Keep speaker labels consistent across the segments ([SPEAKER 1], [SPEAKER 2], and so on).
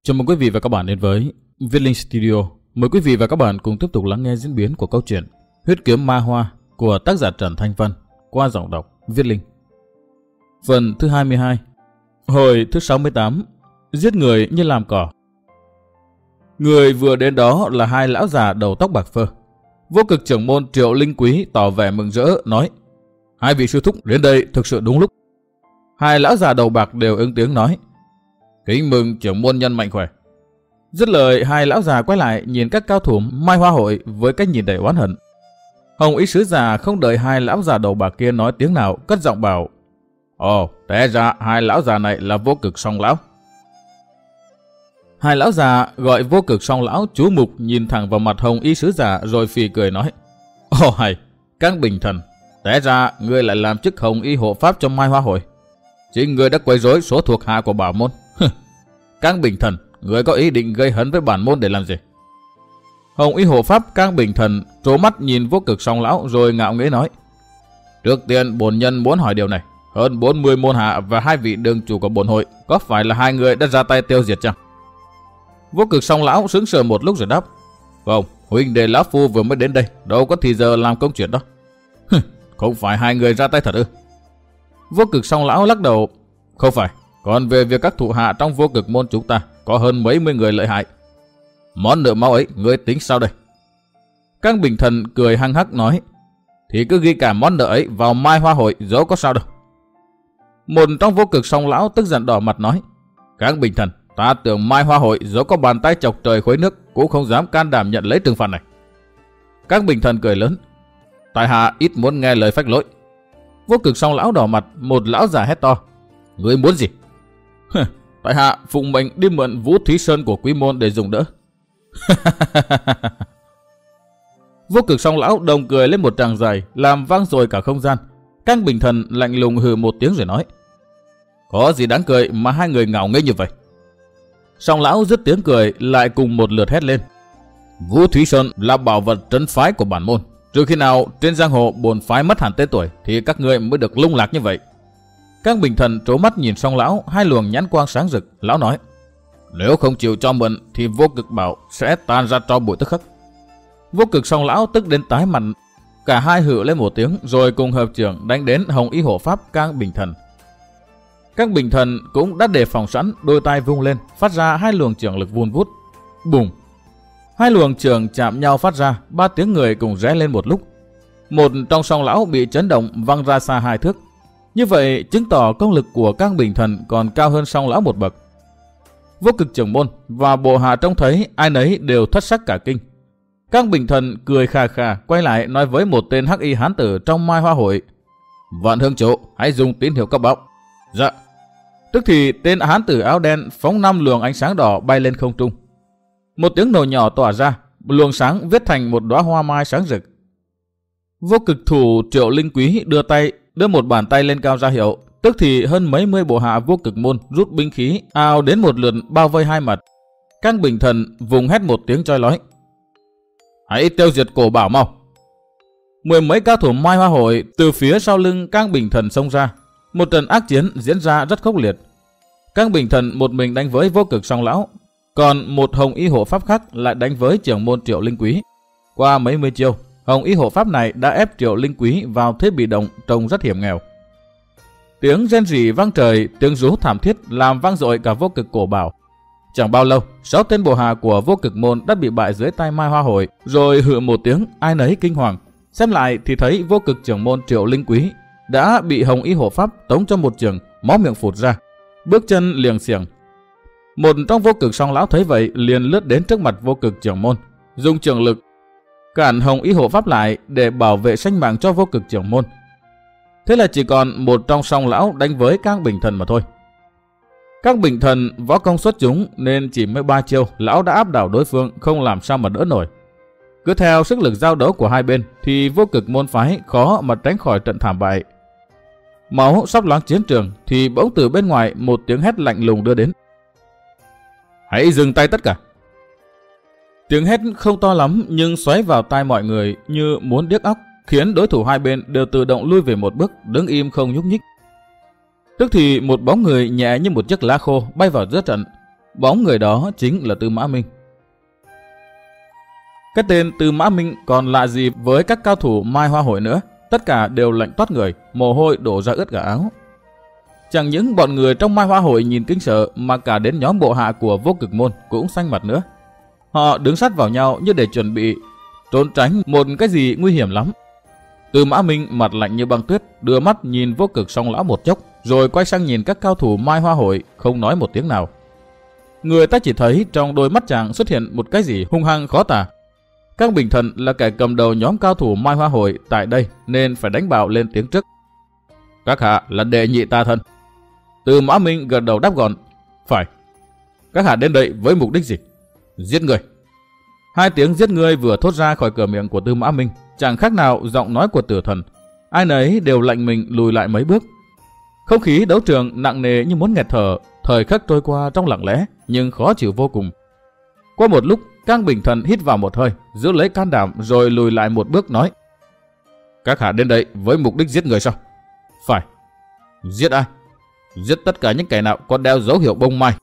[SPEAKER 1] Chào mừng quý vị và các bạn đến với Viết Linh Studio. Mời quý vị và các bạn cùng tiếp tục lắng nghe diễn biến của câu chuyện Huyết Kiếm Ma Hoa của tác giả Trần Thanh Vân qua giọng đọc Viết Linh. Phần thứ 22. Hồi thứ 68. Giết người như làm cỏ. Người vừa đến đó là hai lão già đầu tóc bạc phơ. Vô Cực trưởng môn Triệu Linh Quý tỏ vẻ mừng rỡ nói: hai vị sư thúc đến đây thực sự đúng lúc. Hai lão già đầu bạc đều ứng tiếng nói: kính mừng trưởng môn nhân mạnh khỏe. Dứt lời, hai lão già quay lại nhìn các cao thủ Mai Hoa hội với cách nhìn đầy oán hận. Hồng y sứ già không đợi hai lão già đầu bạc kia nói tiếng nào, cất giọng bảo: ồ, té ra hai lão già này là Vô Cực Song lão. Hai lão già gọi Vô Cực Song lão chú mục nhìn thẳng vào mặt Hồng y sứ già rồi phì cười nói: ồ hay, các bình thần, té ra ngươi lại làm chức Hồng y hộ pháp trong Mai Hoa hội. Chính ngươi đã quấy rối số thuộc hạ của bảo môn. Các bình thần, ngươi có ý định gây hấn với bản môn để làm gì? Hồng y hộ pháp các bình thần trố mắt nhìn Vô Cực Song lão rồi ngạo nghễ nói: trước tiên bổn nhân muốn hỏi điều này, hơn 40 môn hạ và hai vị đường chủ của bổn hội có phải là hai người đã ra tay tiêu diệt chăng? Vô Cực Song lão sững sờ một lúc rồi đáp: không, huynh đệ lão phu vừa mới đến đây, đâu có thì giờ làm công chuyện đó. Không phải hai người ra tay thật ư? Vô Cực Song lão lắc đầu: không phải, còn về việc các thủ hạ trong Vô Cực môn chúng ta có hơn mấy mươi người lợi hại. Món nợ máu ấy ngươi tính sao đây? Các bình thần cười hăng hắc nói: thì cứ ghi cả món nợ ấy vào Mai Hoa hội dẫu có sao đâu. Một trong Vô Cực Song lão tức giận đỏ mặt nói: các bình thần, ta tưởng Mai Hoa hội dẫu có bàn tay chọc trời khuấy nước cũng không dám can đảm nhận lấy trừng phạt này. Các bình thần cười lớn: tại hạ ít muốn nghe lời phách lối. Vô Cực Song lão đỏ mặt, một lão già hét to: ngươi muốn gì? Tại hạ phụng mệnh đi mượn Vũ Thúy Sơn của quý môn để dùng đỡ. Vô Cực Song lão đồng cười lên một tràng dài, làm vang dội cả không gian. Các bình thần lạnh lùng hừ một tiếng rồi nói: có gì đáng cười mà hai người ngạo nghễ như vậy? Song lão dứt tiếng cười lại cùng một lượt hét lên: Vũ Thúy Sơn là bảo vật trấn phái của bản môn. Trừ khi nào trên giang hồ bổn phái mất hẳn tên tuổi thì các ngươi mới được lung lạc như vậy. Các bình thần trố mắt nhìn Song lão, hai luồng nhãn quang sáng rực. Lão nói: nếu không chịu cho mượn thì Vô Cực bảo sẽ tan ra tro bụi tức khắc. Vô Cực Song lão tức đến tái mặt. Cả hai hự lên một tiếng rồi cùng hợp trưởng đánh đến Hồng y hộ pháp các bình thần. Các bình thần cũng đã đề phòng sẵn, đôi tay vung lên phát ra hai luồng chưởng lực vun vút. Bùng! Hai luồng chưởng chạm nhau phát ra, ba tiếng người cùng rẽ lên một lúc. Một trong Song lão bị chấn động văng ra xa 2 thước. Như vậy chứng tỏ công lực của các bình thần còn cao hơn Song lão một bậc. Vô Cực trưởng môn và bộ hạ trông thấy ai nấy đều thất sắc cả kinh. Các bình thần cười khà khà quay lại nói với một tên hắc y hán tử trong Mai Hoa hội: Vạn Hương chủ, hãy dùng tín hiệu cấp báo. Dạ. Tức thì tên hán tử áo đen phóng 5 luồng ánh sáng đỏ bay lên không trung. Một tiếng nổ nhỏ tỏa ra, luồng sáng viết thành một đóa hoa mai sáng rực. Vô Cực thủ Triệu Linh Quý đưa một bàn tay lên cao ra hiệu. Tức thì hơn mấy mươi bộ hạ Vô Cực môn rút binh khí ào đến một lượt bao vây hai mặt. Các bình thần vùng hét một tiếng chói lói: hãy tiêu diệt cổ bảo mau! Mười mấy cao thủ Mai Hoa hội từ phía sau lưng các bình thần xông ra. Một trận ác chiến diễn ra rất khốc liệt. Các bình thần một mình đánh với Vô Cực Song lão, còn một Hồng y hộ pháp khác lại đánh với trưởng môn Triệu Linh Quý. Qua mấy mươi chiêu, Hồng y hộ pháp này đã ép Triệu Linh Quý vào thế bị động, trông rất hiểm nghèo. Tiếng rên rỉ vang trời, tiếng rú thảm thiết làm vang dội cả Vô Cực cổ bảo. Chẳng bao lâu, 6 tên bộ hạ của Vô Cực môn đã bị bại dưới tay Mai Hoa hội, rồi hự một tiếng, ai nấy kinh hoàng. Xem lại thì thấy Vô Cực trưởng môn Triệu Linh Quý đã bị Hồng y hộ pháp tống cho một chưởng, máu miệng phụt ra, bước chân liềng xiềng. Một trong Vô Cực Song lão thấy vậy liền lướt đến trước mặt Vô Cực trưởng môn, dùng chưởng lực cản Hồng y hộ pháp lại để bảo vệ sinh mạng cho Vô Cực trưởng môn. Thế là chỉ còn một trong Song lão đánh với các bình thần mà thôi. Các bình thần võ công xuất chúng nên chỉ mới 3 chiêu lão đã áp đảo đối phương, không làm sao mà đỡ nổi. Cứ theo sức lực giao đấu của hai bên thì Vô Cực môn phái khó mà tránh khỏi trận thảm bại. Máu sắp loáng chiến trường thì bỗng từ bên ngoài một tiếng hét lạnh lùng đưa đến: hãy dừng tay tất cả! Tiếng hét không to lắm nhưng xoáy vào tai mọi người như muốn điếc óc, khiến đối thủ hai bên đều tự động lui về một bước, đứng im không nhúc nhích. Tức thì một bóng người nhẹ như một chiếc lá khô bay vào giữa trận. Bóng người đó chính là Tư Mã Minh. Cái tên Tư Mã Minh còn lạ gì với các cao thủ Mai Hoa Hội nữa. Tất cả đều lạnh toát người, mồ hôi đổ ra ướt cả áo. Chẳng những bọn người trong Mai Hoa Hội nhìn kinh sợ, mà cả đến nhóm bộ hạ của Vô Cực Môn cũng xanh mặt nữa. Họ đứng sát vào nhau như để chuẩn bị trốn tránh một cái gì nguy hiểm lắm. Tư Mã Minh mặt lạnh như băng tuyết, đưa mắt nhìn Vô Cực Song Lão một chốc, rồi quay sang nhìn các cao thủ Mai Hoa Hội, không nói một tiếng nào. Người ta chỉ thấy trong đôi mắt chàng xuất hiện một cái gì hung hăng khó tả. Các Bình Thần là kẻ cầm đầu nhóm cao thủ Mai Hoa Hội tại đây nên phải đánh bạo lên tiếng trước. Các hạ là đệ nhị ta thân. Tư Mã Minh gật đầu đáp gọn. Phải. Các hạ đến đây với mục đích gì? Giết người. Hai tiếng giết người vừa thốt ra khỏi cửa miệng của Tư Mã Minh, chẳng khác nào giọng nói của tử thần. Ai nấy đều lạnh mình lùi lại mấy bước. Không khí đấu trường nặng nề như muốn nghẹt thở, thời khắc trôi qua trong lặng lẽ nhưng khó chịu vô cùng. Qua một lúc, các Bình Thần hít vào một hơi, giữ lấy can đảm rồi lùi lại một bước nói. Các hạ đến đây với mục đích giết người sao? Phải. Giết ai? Giết tất cả những kẻ nào có đeo dấu hiệu bông mai.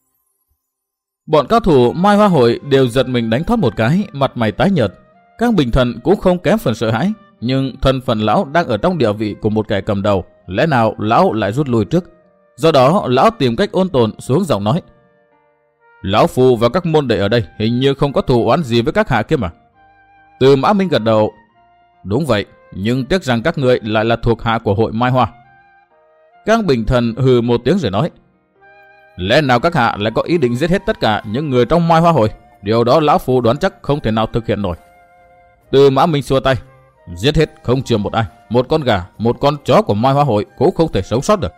[SPEAKER 1] Bọn cao thủ Mai Hoa Hội đều giật mình đánh thoát một cái, mặt mày tái nhợt. Các Bình Thần cũng không kém phần sợ hãi, nhưng thân phận lão đang ở trong địa vị của một kẻ cầm đầu, lẽ nào lão lại rút lui trước? Do đó lão tìm cách ôn tồn xuống giọng nói. Lão Phu và các môn đệ ở đây hình như không có thù oán gì với các hạ kia mà. Tư Mã Minh gật đầu. Đúng vậy, nhưng tiếc rằng các ngươi lại là thuộc hạ của hội Mai Hoa. Các Bình Thần hừ một tiếng rồi nói. Lẽ nào các hạ lại có ý định giết hết tất cả những người trong Mai Hoa Hội? Điều đó lão Phu đoán chắc không thể nào thực hiện nổi. Tư Mã Minh xua tay. Giết hết không chừa một ai. Một con gà, một con chó của Mai Hoa Hội cũng không thể sống sót được.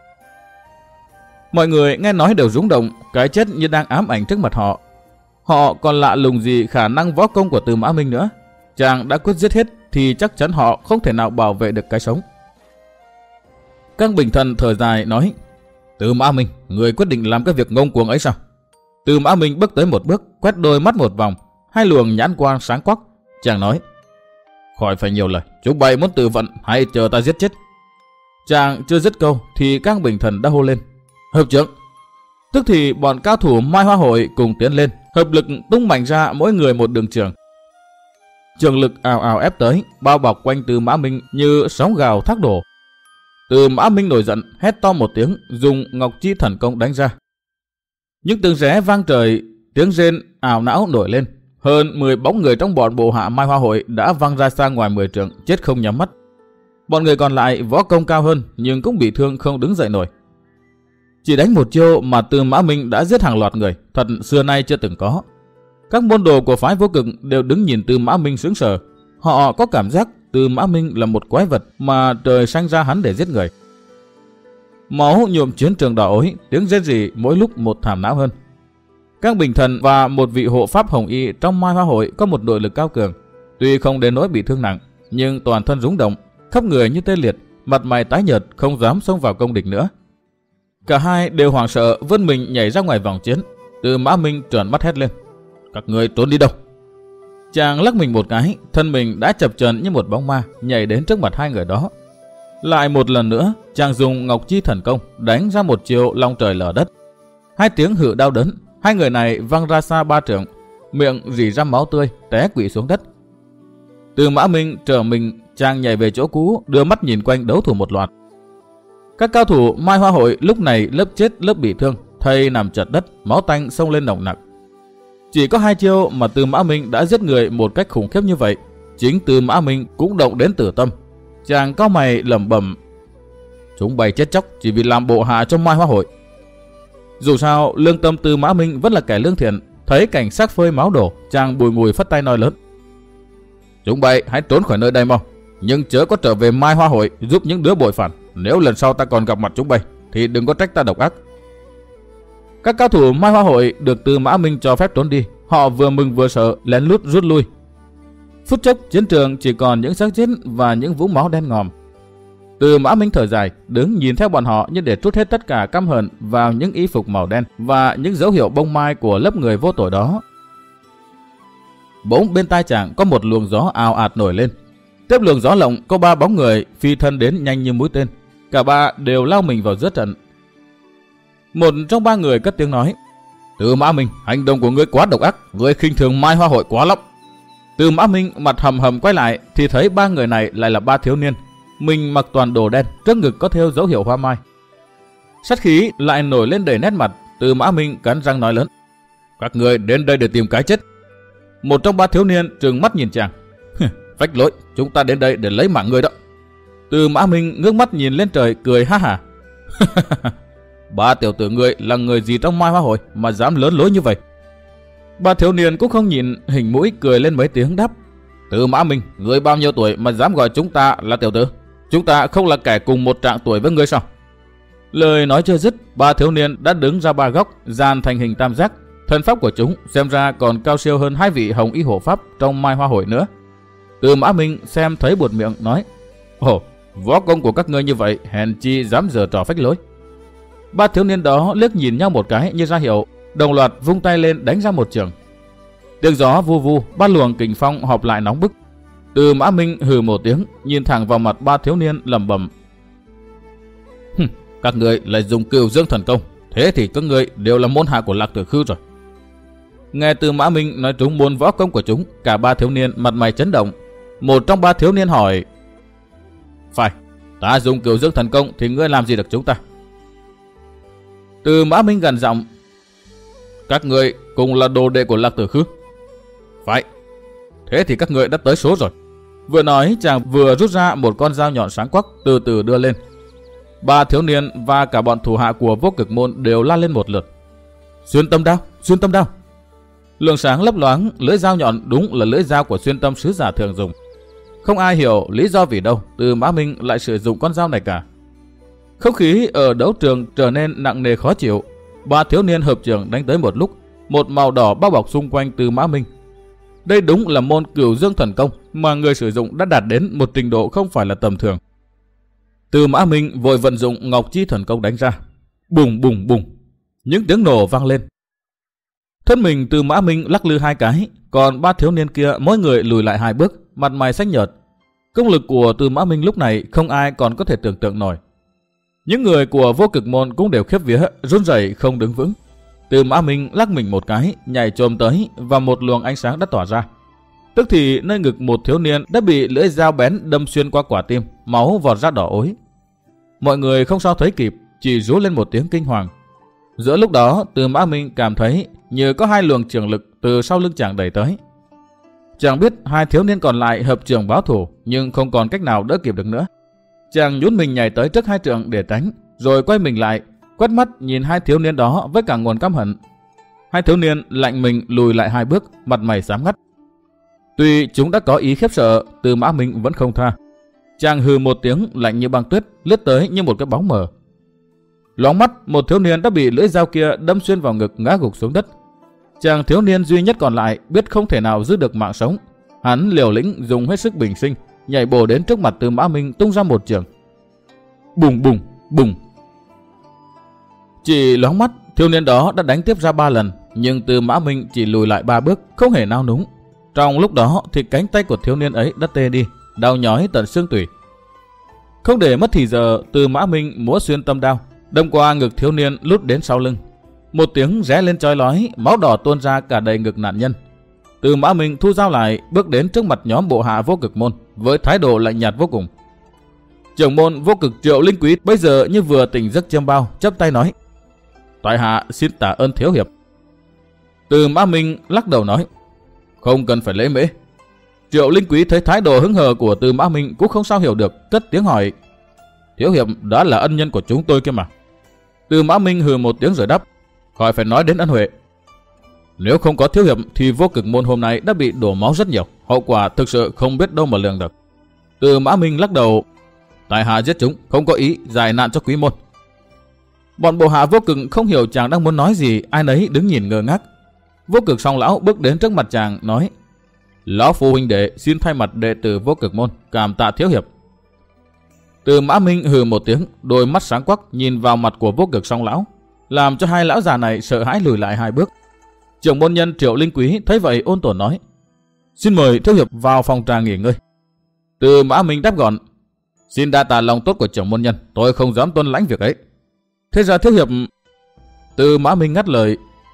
[SPEAKER 1] Mọi người nghe nói đều rúng động, cái chết như đang ám ảnh trước mặt họ. Họ còn lạ lùng gì khả năng võ công của Tư Mã Minh nữa. Chàng đã quyết giết hết thì chắc chắn họ không thể nào bảo vệ được cái sống. Các Bình Thần thở dài nói. Tư Mã Minh, người quyết định làm cái việc ngông cuồng ấy sao? Tư Mã Minh bước tới một bước, quét đôi mắt một vòng, hai luồng nhãn quang sáng quắc. Chàng nói. Khỏi phải nhiều lời, chúng bay muốn tự vận hay chờ ta giết chết? Chàng chưa dứt câu thì các Bình Thần đã hô lên. Hợp trưởng. Tức thì bọn cao thủ Mai Hoa Hội cùng tiến lên, hợp lực tung mạnh ra mỗi người một đường trường. Trường lực ào ào ép tới, bao bọc quanh Tư Mã Minh như sóng gào thác đổ. Tư Mã Minh nổi giận, hét to một tiếng, dùng Ngọc Chi Thần Công đánh ra. Những tiếng ré vang trời, tiếng rên ảo não nổi lên. Hơn 10 bóng người trong bọn bộ hạ Mai Hoa Hội đã văng ra xa ngoài 10 trượng, chết không nhắm mắt. Bọn người còn lại võ công cao hơn nhưng cũng bị thương không đứng dậy nổi. Chỉ đánh một chiêu mà Tư Mã Minh đã giết hàng loạt người, thật xưa nay chưa từng có. Các môn đồ của phái Vô Cực đều đứng nhìn Tư Mã Minh sững sờ. Họ có cảm giác Tư Mã Minh là một quái vật mà trời sanh ra hắn để giết người. Máu nhuộm chiến trường đỏ ối, tiếng rên rỉ mỗi lúc một thảm não hơn. Các Bình Thần và một vị hộ pháp hồng y trong Mai Hoa Hội có một nội lực cao cường, tuy không đến nỗi bị thương nặng, nhưng toàn thân rúng động, khắp người như tê liệt, mặt mày tái nhợt, không dám xông vào công địch nữa. Cả hai đều hoảng sợ vươn mình nhảy ra ngoài vòng chiến. Tư Mã Minh trợn mắt hét lên. Các người trốn đi đâu? Chàng lắc mình một cái, thân mình đã chập chờn như một bóng ma, nhảy đến trước mặt hai người đó. Lại một lần nữa, chàng dùng Ngọc Chi Thần Công đánh ra một chiêu long trời lở đất. Hai tiếng hự đau đớn, hai người này văng ra xa 3 trượng, miệng rỉ ra máu tươi, té quỵ xuống đất. Tư Mã Minh trở mình, chàng nhảy về chỗ cũ, đưa mắt nhìn quanh đấu thủ một loạt. Các cao thủ Mai Hoa Hội lúc này lớp chết lớp bị thương, thây nằm chật đất, máu tanh xông lên nồng nặc. Chỉ có 2 chiêu mà Tư Mã Minh đã giết người một cách khủng khiếp như vậy. Chính Tư Mã Minh cũng động đến tử tâm. Chàng cau mày lẩm bẩm. Chúng bày chết chóc chỉ vì làm bộ hạ trong Mai Hoa Hội. Dù sao, lương tâm Tư Mã Minh vẫn là kẻ lương thiện. Thấy cảnh xác phơi máu đổ, chàng bùi ngùi phất tay nói lớn. Chúng bày hãy trốn khỏi nơi đây mau, nhưng chớ có trở về Mai Hoa Hội giúp những đứa bội phản. Nếu lần sau ta còn gặp mặt chúng bày thì đừng có trách ta độc ác. Các cao thủ Mai Hoa Hội được Tư Mã Minh cho phép trốn đi. Họ vừa mừng vừa sợ, lén lút rút lui. Phút chốc chiến trường chỉ còn những xác chết và những vũng máu đen ngòm. Tư Mã Minh thở dài, đứng nhìn theo bọn họ như để trút hết tất cả căm hận vào những y phục màu đen và những dấu hiệu bông mai của lớp người vô tội đó. Bỗng bên tai chàng có một luồng gió ào ạt nổi lên. Tiếp luồng gió lộng có 3 bóng người phi thân đến nhanh như mũi tên. Cả 3 đều lao mình vào giữa trận. Một trong 3 người cất tiếng nói. Tư Mã Minh, hành động của ngươi quá độc ác, ngươi khinh thường Mai Hoa hội quá lắm. Tư Mã Minh mặt hầm hầm quay lại thì thấy ba người này lại là ba thiếu niên. Mình mặc toàn đồ đen, trước ngực có thêu dấu hiệu hoa mai. Sát khí lại nổi lên đầy nét mặt. Tư Mã Minh cắn răng nói lớn: các người đến đây để tìm cái chết. Một trong ba thiếu niên trừng mắt nhìn chàng: phách lối, chúng ta đến đây để lấy mạng người đó. Tư Mã Minh ngước mắt nhìn lên trời cười ha hả: ba tiểu tử ngươi là người gì trong Mai Hoa hội mà dám lớn lối như vậy? Ba thiếu niên cũng không nhìn, hình mũi cười lên mấy tiếng đáp: Tư Mã Minh, ngươi bao nhiêu tuổi mà dám gọi chúng ta là tiểu tử? Chúng ta không là kẻ cùng một trạng tuổi với ngươi sao? Lời nói chưa dứt, ba thiếu niên đã đứng ra ba góc, dàn thành hình tam giác. Thân pháp của chúng xem ra còn cao siêu hơn hai vị hồng y hộ pháp trong Mai Hoa hội nữa. Tư Mã Minh xem thấy buột miệng nói: ồ, võ công của các ngươi như vậy, hèn chi dám giở trò phách lối. Ba thiếu niên đó liếc nhìn nhau một cái như ra hiệu, đồng loạt vung tay lên đánh ra một chưởng. Tiếng gió vu vu, ba luồng kình phong họp lại nóng bức. Tư Mã Minh hừ một tiếng, nhìn thẳng vào mặt ba thiếu niên lẩm bẩm: các ngươi lại dùng Cửu Dương thần công, thế thì các ngươi đều là môn hạ của Lạc Tử Khư rồi. Nghe Tư Mã Minh nói trúng môn võ công của chúng, cả ba thiếu niên mặt mày chấn động. Một trong ba thiếu niên hỏi: phải, ta dùng Cửu Dương thần công thì ngươi làm gì được chúng ta? Tư Mã Minh gằn giọng: các ngươi cùng là đồ đệ của Lạc Tử Khư? Phải, thế thì các ngươi đã tới số rồi. Vừa nói, chàng vừa rút ra một con dao nhọn sáng quắc, từ từ đưa lên. Ba thiếu niên và cả bọn thủ hạ của Vô Cực môn đều la lên một lượt: xuyên tâm đao, xuyên tâm đao. Luồng sáng lấp loáng, lưỡi dao nhọn đúng là lưỡi dao của xuyên tâm sứ giả thường dùng. Không ai hiểu lý do vì đâu Tư Mã Minh lại sử dụng con dao này cả. Không khí ở đấu trường trở nên nặng nề khó chịu. Ba thiếu niên hợp chưởng đánh tới một lúc, một màu đỏ bao bọc xung quanh Tư Mã Minh. Đây đúng là môn Cửu Dương thần công mà người sử dụng đã đạt đến một trình độ không phải là tầm thường. Tư Mã Minh vội vận dụng Ngọc Chi thần công đánh ra. Bùng bùng bùng, những tiếng nổ vang lên. Thân mình Tư Mã Minh lắc lư hai cái, còn ba thiếu niên kia mỗi người lùi lại hai bước, mặt mày xanh nhợt. Công lực của Tư Mã Minh lúc này không ai còn có thể tưởng tượng nổi. Những người của Vô Cực môn cũng đều khiếp vía, run rẩy không đứng vững. Tư Mã Minh lắc mình một cái, nhảy chồm tới và một luồng ánh sáng đã tỏa ra. Tức thì nơi ngực một thiếu niên đã bị lưỡi dao bén đâm xuyên qua quả tim, máu vọt ra đỏ ối. Mọi người không sao thấy kịp, chỉ rú lên một tiếng kinh hoàng. Giữa lúc đó, Tư Mã Minh cảm thấy như có hai luồng trường lực từ sau lưng chàng đẩy tới. Chàng biết hai thiếu niên còn lại hợp trường báo thù, nhưng không còn cách nào đỡ kịp được nữa. Chàng nhún mình nhảy tới trước hai trượng để tránh, rồi quay mình lại, quét mắt nhìn hai thiếu niên đó với cả nguồn căm hận. Hai thiếu niên lạnh mình lùi lại hai bước, mặt mày xám ngắt. Tuy chúng đã có ý khiếp sợ, Tư Mã Minh vẫn không tha. Chàng hừ một tiếng lạnh như băng tuyết, lướt tới như một cái bóng mờ. Loáng mắt, một thiếu niên đã bị lưỡi dao kia đâm xuyên vào ngực, ngã gục xuống đất. Chàng thiếu niên duy nhất còn lại biết không thể nào giữ được mạng sống. Hắn liều lĩnh dùng hết sức bình sinh, nhảy bổ đến trước mặt Tư Mã Minh tung ra một chưởng. Bùng bùng bùng. Chỉ loáng mắt, thiếu niên đó đã đánh tiếp ra 3 lần, nhưng Tư Mã Minh chỉ lùi lại 3 bước, không hề nao núng. Trong lúc đó thì cánh tay của thiếu niên ấy đã tê đi, đau nhói tận xương tủy. Không để mất thì giờ, Tư Mã Minh múa xuyên tâm đao, đâm qua ngực thiếu niên lút đến sau lưng. Một tiếng rẽ lên chói lói, máu đỏ tuôn ra cả đầy ngực nạn nhân. Tư Mã Minh thu dao lại, bước đến trước mặt nhóm bộ hạ Vô Cực môn với thái độ lạnh nhạt vô cùng. Trưởng môn Vô Cực Triệu Linh Quý bây giờ như vừa tỉnh giấc chiêm bao, chắp tay nói: "Tại hạ xin tạ ơn thiếu hiệp." Tư Mã Minh lắc đầu nói: "Không cần phải lễ mễ." Triệu Linh Quý thấy thái độ hứng hờ của Tư Mã Minh cũng không sao hiểu được, cất tiếng hỏi: "Thiếu hiệp đã là ân nhân của chúng tôi kia mà." Tư Mã Minh hừ một tiếng rồi đáp: "Khỏi phải nói đến ân huệ. Nếu không có thiếu hiệp thì Vô Cực môn hôm nay đã bị đổ máu rất nhiều, hậu quả thực sự không biết đâu mà lường được." Tư Mã Minh lắc đầu: "Tại hạ giết chúng, không có ý giải nạn cho quý môn." Bọn bộ hạ Vô Cực không hiểu chàng đang muốn nói gì, ai nấy đứng nhìn ngơ ngác. Vô Cực Song lão bước đến trước mặt chàng nói: "Lão phu huynh đệ xin thay mặt đệ tử Vô Cực môn cảm tạ thiếu hiệp." Tư Mã Minh hừ một tiếng, đôi mắt sáng quắc nhìn vào mặt của Vô Cực Song lão, làm cho hai lão già này sợ hãi lùi lại hai bước. Trưởng môn nhân Triệu Linh Quý thấy vậy ôn tồn nói: "Xin mời thiếu hiệp vào phòng trà nghỉ ngơi." Tư Mã Minh đáp gọn: "Xin đa tạ lòng tốt của trưởng môn nhân, tôi không dám tuân lãnh việc ấy." "Thế ra thiếu hiệp..." Tư Mã Minh ngắt lời: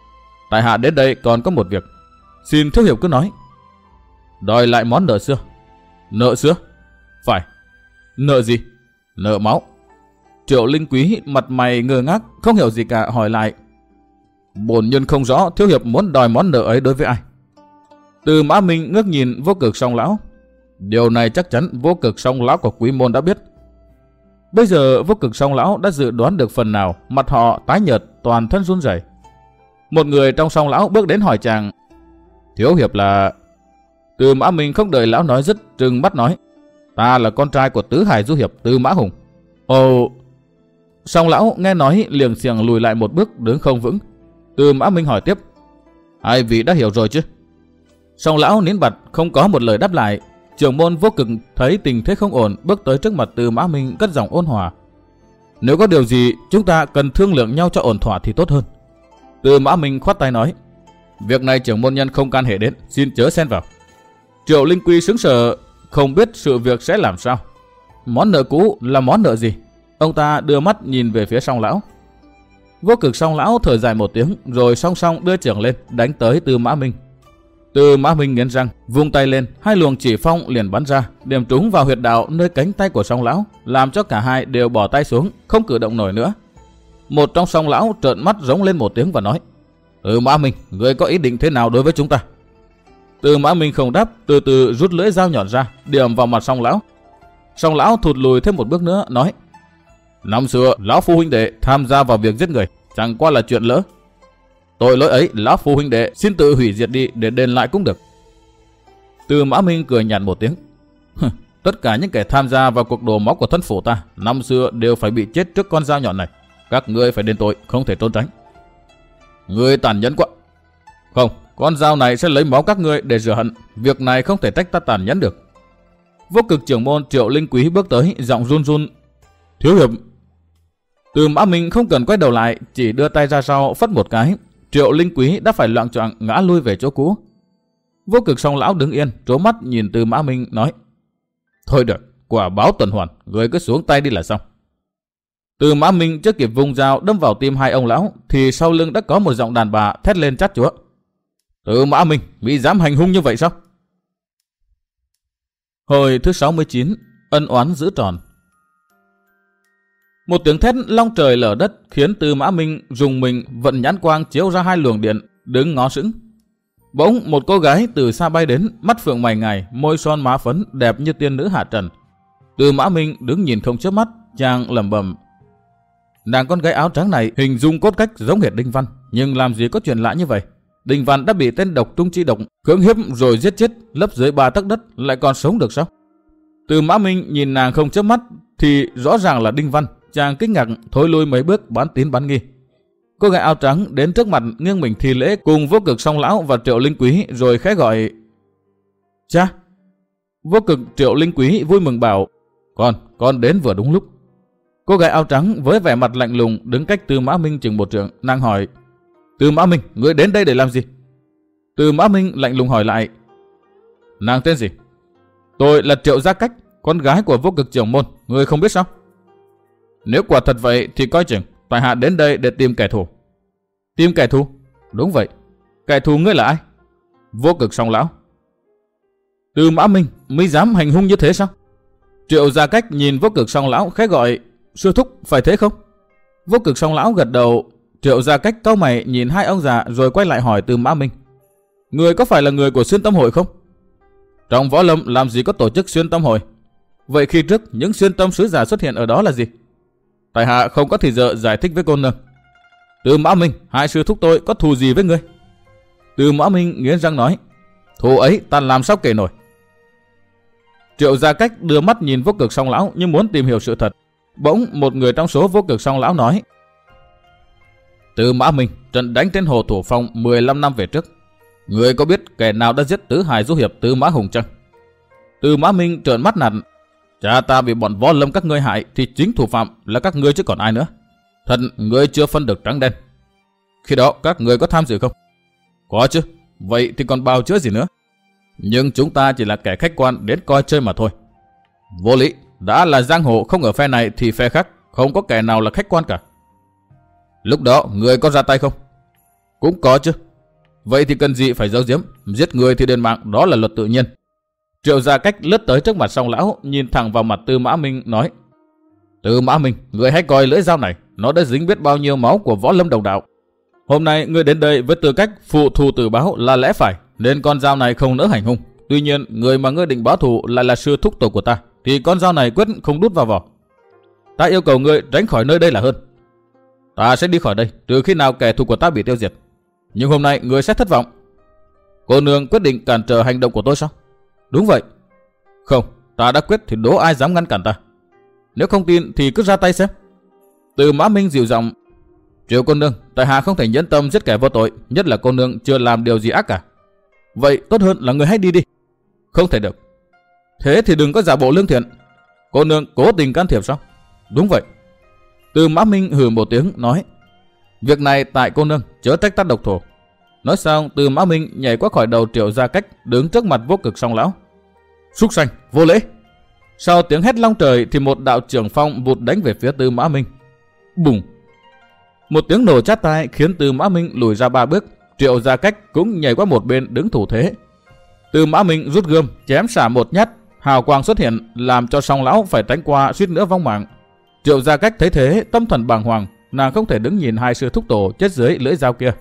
[SPEAKER 1] Tại hạ đến đây còn có một việc. Xin thiếu hiệp cứ nói. Đòi lại món nợ xưa. Nợ xưa? Phải. Nợ gì? Nợ máu. Triệu Linh Quý mặt mày ngơ ngác, không hiểu gì cả, hỏi lại. Bổn nhân không rõ thiếu hiệp muốn đòi món nợ ấy đối với ai. Từ Mã Minh ngước nhìn Vô Cực Song Lão. Điều này chắc chắn Vô Cực Song Lão của Quý môn đã biết. Bây giờ Vô Cực Song Lão đã dự đoán được phần nào, mặt họ tái nhợt, toàn thân run rẩy. Một người trong Song Lão bước đến hỏi chàng. Thiếu hiệp là... Từ Mã Minh không đợi lão nói dứt, trừng mắt nói. Ta là con trai của tứ hải du hiệp Từ Mã Hùng. Ồ... Song Lão nghe nói liềng xiềng lùi lại một bước, đứng không vững. Từ Mã Minh hỏi tiếp. Hai vị đã hiểu rồi chứ? Song Lão nín bặt, không có một lời đáp lại. Trưởng môn Vô Cực thấy tình thế không ổn, bước tới trước mặt Từ Mã Minh cất giọng ôn hòa. Nếu có điều gì chúng ta cần thương lượng nhau cho ổn thỏa thì tốt hơn. Từ Mã Minh khoát tay nói. Việc này trưởng môn nhân không can hệ đến, xin chớ xen vào. Triệu Linh Quy sững sờ, không biết sự việc sẽ làm sao. Món nợ cũ là món nợ gì? Ông ta đưa mắt nhìn về phía Song Lão. Vô Cực Song Lão thở dài một tiếng, rồi song song đưa chưởng lên đánh tới Từ Mã Minh. Từ Mã Minh nghiến răng, vung tay lên, hai luồng chỉ phong liền bắn ra, điểm trúng vào huyệt đạo nơi cánh tay của Song Lão, làm cho cả hai đều bỏ tay xuống, không cử động nổi nữa. Một trong Song Lão trợn mắt rống lên một tiếng và nói. Từ Mã Minh, ngươi có ý định thế nào đối với chúng ta? Từ Mã Minh không đáp, từ từ rút lưỡi dao nhọn ra, điểm vào mặt Song Lão. Song Lão thụt lùi thêm một bước nữa, nói. Năm xưa, lão phu huynh đệ tham gia vào việc giết người, chẳng qua là chuyện lỡ. Tội lỗi ấy, lão phu huynh đệ xin tự hủy diệt đi để đền lại cũng được. Từ Mã Minh cười nhạt một tiếng. Tất cả những kẻ tham gia vào cuộc đổ máu của thân phủ ta, năm xưa đều phải bị chết trước con dao nhọn này. Các ngươi phải đền tội, không thể trốn tránh. Ngươi tàn nhẫn quá. Không, con dao này sẽ lấy máu các ngươi để rửa hận. Việc này không thể trách ta tàn nhẫn được. Vô Cực trưởng môn Triệu Linh Quý bước tới, giọng run run. Thiếu hiệp. Từ Mã Minh không cần quay đầu lại, chỉ đưa tay ra sau phất một cái. Triệu Linh Quý đã phải loạng choạng ngã lui về chỗ cũ. Vô Cực Song Lão đứng yên, trố mắt nhìn Từ Mã Minh nói. Thôi được, quả báo tuần hoàn, người cứ xuống tay đi là xong. Từ Mã Minh chưa kịp vung dao đâm vào tim hai ông lão, thì sau lưng đã có một giọng đàn bà thét lên chát chúa. Từ Mã Minh, bị dám hành hung như vậy sao? Hồi thứ 69, ân oán giữ tròn. Một tiếng thét long trời lở đất khiến Từ Mã Minh rùng mình, vận nhãn quang chiếu ra hai luồng điện, đứng ngó sững. Bỗng một cô gái từ xa bay đến, mắt phượng mày ngài, môi son má phấn đẹp như tiên nữ hạ trần. Từ Mã Minh đứng nhìn không chớp mắt, chàng lẩm bẩm. Nàng con gái áo trắng này hình dung cốt cách giống hệt Đinh Văn, nhưng làm gì có chuyện lạ như vậy. Đinh Văn đã bị tên độc trung chi độc cưỡng hiếp rồi giết chết, lấp dưới 3 tấc đất, lại còn sống được sao? Từ Mã Minh nhìn nàng không chớp mắt thì rõ ràng là Đinh Văn. Chàng kinh ngạc thối lui mấy bước, bán tín bán nghi. Cô gái áo trắng đến trước mặt nghiêng mình thi lễ cùng Vô Cực Song Lão và Triệu Linh Quý, rồi khẽ gọi. Cha. Vô Cực Triệu Linh Quý vui mừng bảo. Con đến vừa đúng lúc. Cô gái áo trắng với vẻ mặt lạnh lùng đứng cách Từ Mã Minh chừng một trượng, nàng hỏi. Từ Mã Minh, ngươi đến đây để làm gì? Từ Mã Minh lạnh lùng hỏi lại. Nàng tên gì? Tôi là Triệu Gia Cách, con gái của Vô Cực trưởng môn, ngươi không biết sao? Nếu quả thật vậy thì coi chừng, tại hạ đến đây để tìm kẻ thù. Tìm kẻ thù? Đúng vậy. Kẻ thù ngươi là ai? Vô Cực Song Lão. Từ Mã Minh, mới dám hành hung như thế sao? Triệu Gia Cách nhìn Vô Cực Song Lão khẽ gọi. Sư thúc, phải thế không? Vô Cực Song Lão gật đầu. Triệu Gia Cách cau mày nhìn hai ông già rồi quay lại hỏi Từ Mã Minh. Người có phải là người của Xuyên Tâm Hội không? Trong võ lâm làm gì có tổ chức Xuyên Tâm Hội? Vậy khi trước những xuyên tâm sứ giả xuất hiện ở đó là gì? Tại hạ không có thì giờ giải thích với cô nương. Từ Mã Minh, hai sư thúc tôi có thù gì với ngươi? Từ Mã Minh nghiến răng nói. Thù ấy ta làm sao kể nổi. Triệu Gia Cách đưa mắt nhìn Vô Cực Song Lão như muốn tìm hiểu sự thật. Bỗng một người trong số Vô Cực Song Lão nói. Từ Mã Minh, trận đánh trên hồ Thủ Phong 15 năm về trước, người có biết kẻ nào đã giết tứ hải du hiệp Tư Mã Hùng chăng? Từ Mã Minh trợn mắt nạt. Cha ta bị bọn võ lâm các ngươi hại thì chính thủ phạm là các ngươi chứ còn ai nữa. Thật ngươi chưa phân được trắng đen. Khi đó các ngươi có tham dự không? Có chứ. Vậy thì còn bào chữa gì nữa? Nhưng chúng ta chỉ là kẻ khách quan đến coi chơi mà thôi. Vô lý. Đã là giang hồ không ở phe này thì phe khác, không có kẻ nào là khách quan cả. Lúc đó người có ra tay không? Cũng có chứ. Vậy thì cần gì phải giấu giếm, giết người thì đền mạng, đó là luật tự nhiên. Triệu Gia Cách lướt tới trước mặt Song lão, nhìn thẳng vào mặt Tư Mã Minh nói: Tư Mã Minh, người hãy coi lưỡi dao này, nó đã dính biết bao nhiêu máu của võ lâm đồng đạo. Hôm nay ngươi đến đây với tư cách phụ thù tử báo là lẽ phải, nên con dao này không nỡ hành hung. Tuy nhiên, người mà ngươi định báo thù lại là sư thúc tổ của ta, thì con dao này quyết không đút vào vỏ. Ta yêu cầu ngươi tránh khỏi nơi đây là hơn. Ta sẽ đi khỏi đây trừ khi nào kẻ thù của ta bị tiêu diệt. Nhưng hôm nay ngươi sẽ thất vọng. Cô nương quyết định cản trở hành động của tôi sao? Đúng vậy. Không, ta đã quyết thì đố ai dám ngăn cản ta. Nếu không tin thì cứ ra tay xem. Tư Mã Minh dịu giọng: Triệu cô nương, tại hạ không thể nhẫn tâm giết kẻ vô tội, nhất là cô nương chưa làm điều gì ác cả. Vậy tốt hơn là người hãy đi đi. Không thể được. Thế thì đừng có giả bộ lương thiện. Cô nương cố tình can thiệp sao? Đúng vậy. Tư Mã Minh hừ một tiếng nói: Việc này tại cô nương, chớ trách ta độc thổ. Nói xong, Tư Mã Minh nhảy qua khỏi đầu Triệu Gia Cách, đứng trước mặt Vô Cực Song lão. Súc sanh, vô lễ! Sau tiếng hét long trời thì một đạo trưởng phong vụt đánh về phía Tư Mã Minh. Bùng! Một tiếng nổ chát tai khiến Tư Mã Minh lùi ra 3 bước. Triệu Gia Cách cũng nhảy qua một bên đứng thủ thế. Tư Mã Minh rút gươm chém xả một nhát, hào quang xuất hiện làm cho Song lão phải tránh qua suýt nữa vong mạng. Triệu Gia Cách thấy thế tâm thần bàng hoàng, nàng không thể đứng nhìn hai sư thúc tổ chết dưới lưỡi dao kia.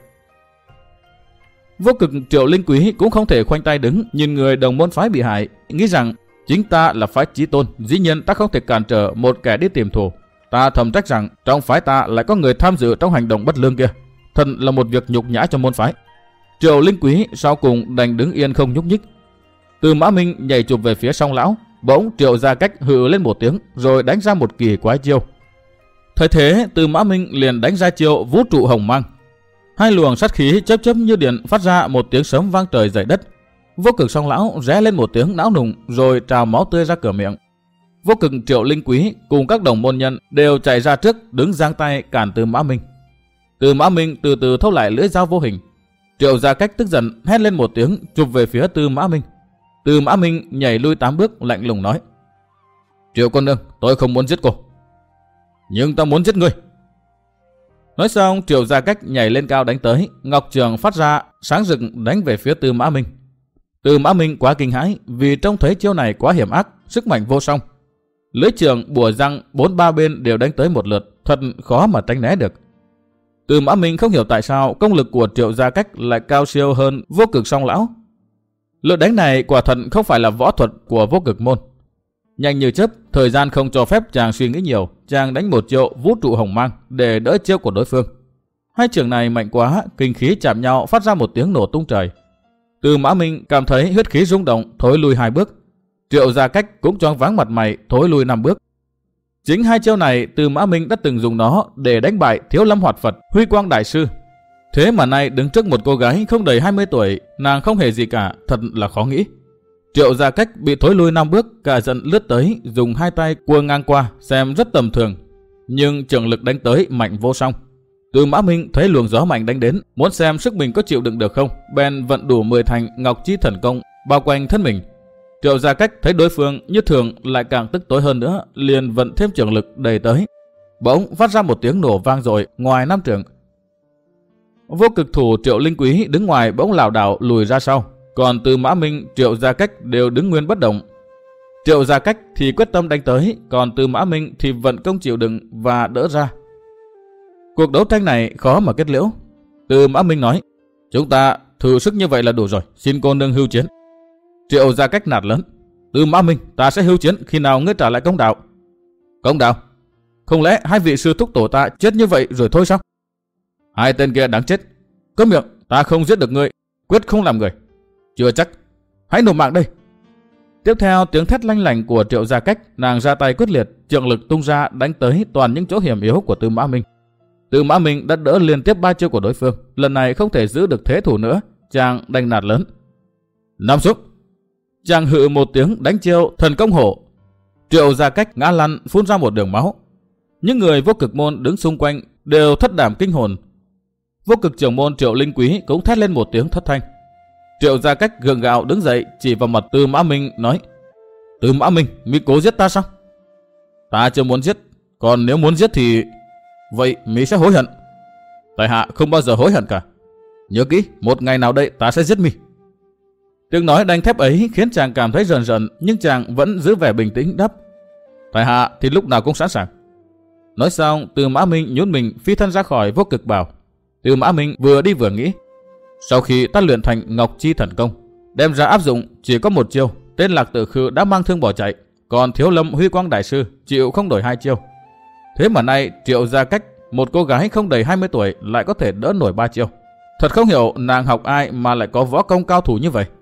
[SPEAKER 1] Vô Cực Triệu Linh Quý cũng không thể khoanh tay đứng nhìn người đồng môn phái bị hại, nghĩ rằng chính ta là phái chí tôn, dĩ nhiên ta không thể cản trở một kẻ đi tìm thù. Ta thầm trách rằng trong phái ta lại có người tham dự trong hành động bất lương kia, thật là một việc nhục nhã cho môn phái. Triệu Linh Quý sau cùng đành đứng yên không nhúc nhích. Tư Mã Minh nhảy chụp về phía Song lão, bỗng Triệu Gia Cách hừ lên một tiếng rồi đánh ra một kỳ quái chiêu. Thời thế, Tư Mã Minh liền đánh ra chiêu vũ trụ hồng mang. Hai luồng sát khí chớp chớp như điện phát ra một tiếng sấm vang trời dậy đất. Vô Cực Song lão ré lên một tiếng não nùng rồi trào máu tươi ra cửa miệng. Vô Cực Triệu Linh Quý cùng các đồng môn nhân đều chạy ra trước đứng giang tay cản Tư Mã Minh. Tư Mã Minh từ từ thâu lại lưỡi dao vô hình. Triệu Gia Cách tức giận hét lên một tiếng chụp về phía Tư Mã Minh. Tư Mã Minh nhảy lui 8 bước lạnh lùng nói: Triệu cô nương, tôi không muốn giết cô, nhưng ta muốn giết ngươi. Nói xong, Triệu Gia Cách nhảy lên cao đánh tới, ngọc trường phát ra sáng rực đánh về phía Tư Mã Minh. Tư Mã Minh quá kinh hãi vì trông thấy chiêu này quá hiểm ác, sức mạnh vô song. Lưỡi trường bùa răng 4-3 bên đều đánh tới một lượt, thật khó mà tránh né được. Tư Mã Minh không hiểu tại sao công lực của Triệu Gia Cách lại cao siêu hơn Vô Cực Song lão. Lượt đánh này quả thật không phải là võ thuật của Vô Cực môn. Nhanh như chớp, thời gian không cho phép chàng suy nghĩ nhiều, chàng đánh một chiêu vũ trụ hồng mang để đỡ chiêu của đối phương. Hai trường này mạnh quá, kinh khí chạm nhau phát ra một tiếng nổ tung trời. Tư Mã Minh cảm thấy huyết khí rung động, thối lui 2 bước. Triệu Gia Cách cũng choáng váng mặt mày, thối lui 5 bước. Chính hai chiêu này Tư Mã Minh đã từng dùng nó để đánh bại Thiếu Lâm Hoạt Phật, Huy Quang Đại Sư. Thế mà nay đứng trước một cô gái không đầy 20 tuổi, nàng không hề gì cả, thật là khó nghĩ. Triệu Gia Cách bị thối lui 5 bước, cả giận lướt tới, dùng hai tay cua ngang qua, xem rất tầm thường. Nhưng trường lực đánh tới mạnh vô song. Tư Mã Minh thấy luồng gió mạnh đánh đến, muốn xem sức mình có chịu đựng được không, bèn vận đủ 10 thành Ngọc Chi Thần Công bao quanh thân mình. Triệu Gia Cách thấy đối phương như thường lại càng tức tối hơn nữa, liền vận thêm trường lực đầy tới. Bỗng phát ra một tiếng nổ vang dội ngoài 5 trượng. Vô Cực thủ Triệu Linh Quý đứng ngoài bỗng lảo đảo lùi ra sau, còn Tư Mã Minh, Triệu Gia Cách đều đứng nguyên bất động. Triệu Gia Cách thì quyết tâm đánh tới, còn Tư Mã Minh thì vận công chịu đựng và đỡ ra. Cuộc đấu tranh này khó mà kết liễu. Tư Mã Minh nói: Chúng ta thử sức như vậy là đủ rồi, xin cô nương hưu chiến. Triệu Gia Cách nạt lớn: Tư Mã Minh, ta sẽ hưu chiến khi nào ngươi trả lại công đạo. Công đạo? Không lẽ hai vị sư thúc tổ ta chết như vậy rồi thôi sao? Hai tên kia đáng chết. Câm miệng, ta không giết được ngươi, quyết không làm người. Chưa chắc, hãy nộp mạng đây. Tiếp theo tiếng thét lanh lảnh của Triệu Gia Cách, nàng ra tay quyết liệt, trường lực tung ra đánh tới toàn những chỗ hiểm yếu của Tư Mã Minh. Tư Mã Minh đã đỡ liên tiếp 3 chiêu của đối phương, lần này không thể giữ được thế thủ nữa, chàng đành nạt lớn: Nằm xuống. Chàng hự một tiếng đánh chiêu Thần Công Hổ. Triệu Gia Cách ngã lăn phun ra một đường máu. Những người Vô Cực môn đứng xung quanh đều thất đảm kinh hồn. Vô Cực trưởng môn Triệu Linh Quý cũng thét lên một tiếng thất thanh. Triệu Gia Cách gượng gạo đứng dậy chỉ vào mặt Tư Mã Minh nói: Tư Mã Minh, mi cố giết ta sao? Ta chưa muốn giết, còn nếu muốn giết thì... Vậy mi sẽ hối hận. Tại hạ không bao giờ hối hận cả. Nhớ kỹ, một ngày nào đây ta sẽ giết mi. Tiếng nói đanh thép ấy khiến chàng cảm thấy rờn rợn, nhưng chàng vẫn giữ vẻ bình tĩnh đáp: tại hạ thì lúc nào cũng sẵn sàng. Nói xong, Từ Mã Minh nhún mình phi thân ra khỏi Vô Cực Bảo. Từ Mã Minh vừa đi vừa nghĩ: sau khi ta luyện thành Ngọc Chi Thần Công, đem ra áp dụng chỉ có một chiêu, tên Lạc Tử Khư đã mang thương bỏ chạy, còn Thiếu Lâm Huy Quang Đại Sư chịu không đổi 2 chiêu. Thế mà nay Triệu Gia Cách, một cô gái không đầy 20 tuổi lại có thể đỡ nổi 3 chiêu. Thật không hiểu nàng học ai mà lại có võ công cao thủ như vậy.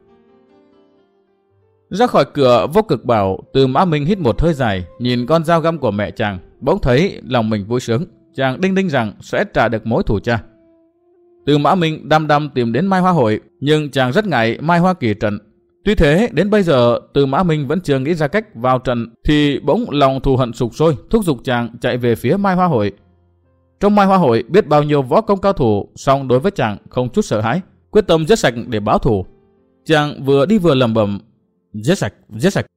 [SPEAKER 1] Ra khỏi cửa Vô Cực Bảo, Từ Mã Minh hít một hơi dài, nhìn con dao găm của mẹ chàng, bỗng thấy lòng mình vui sướng. Chàng đinh ninh rằng sẽ trả được mối thù cha. Từ Mã Minh đăm đăm tìm đến Mai Hoa Hội, nhưng chàng rất ngại Mai Hoa kỳ trận. Tuy thế, đến bây giờ Từ Mã Minh vẫn chưa nghĩ ra cách vào trận, thì bỗng lòng thù hận sục sôi, thúc giục chàng chạy về phía Mai Hoa Hội. Trong Mai Hoa Hội biết bao nhiêu võ công cao thủ, song đối với chàng không chút sợ hãi, quyết tâm giết sạch để báo thù. Chàng vừa đi vừa lẩm bẩm: giết sạch, giết sạch.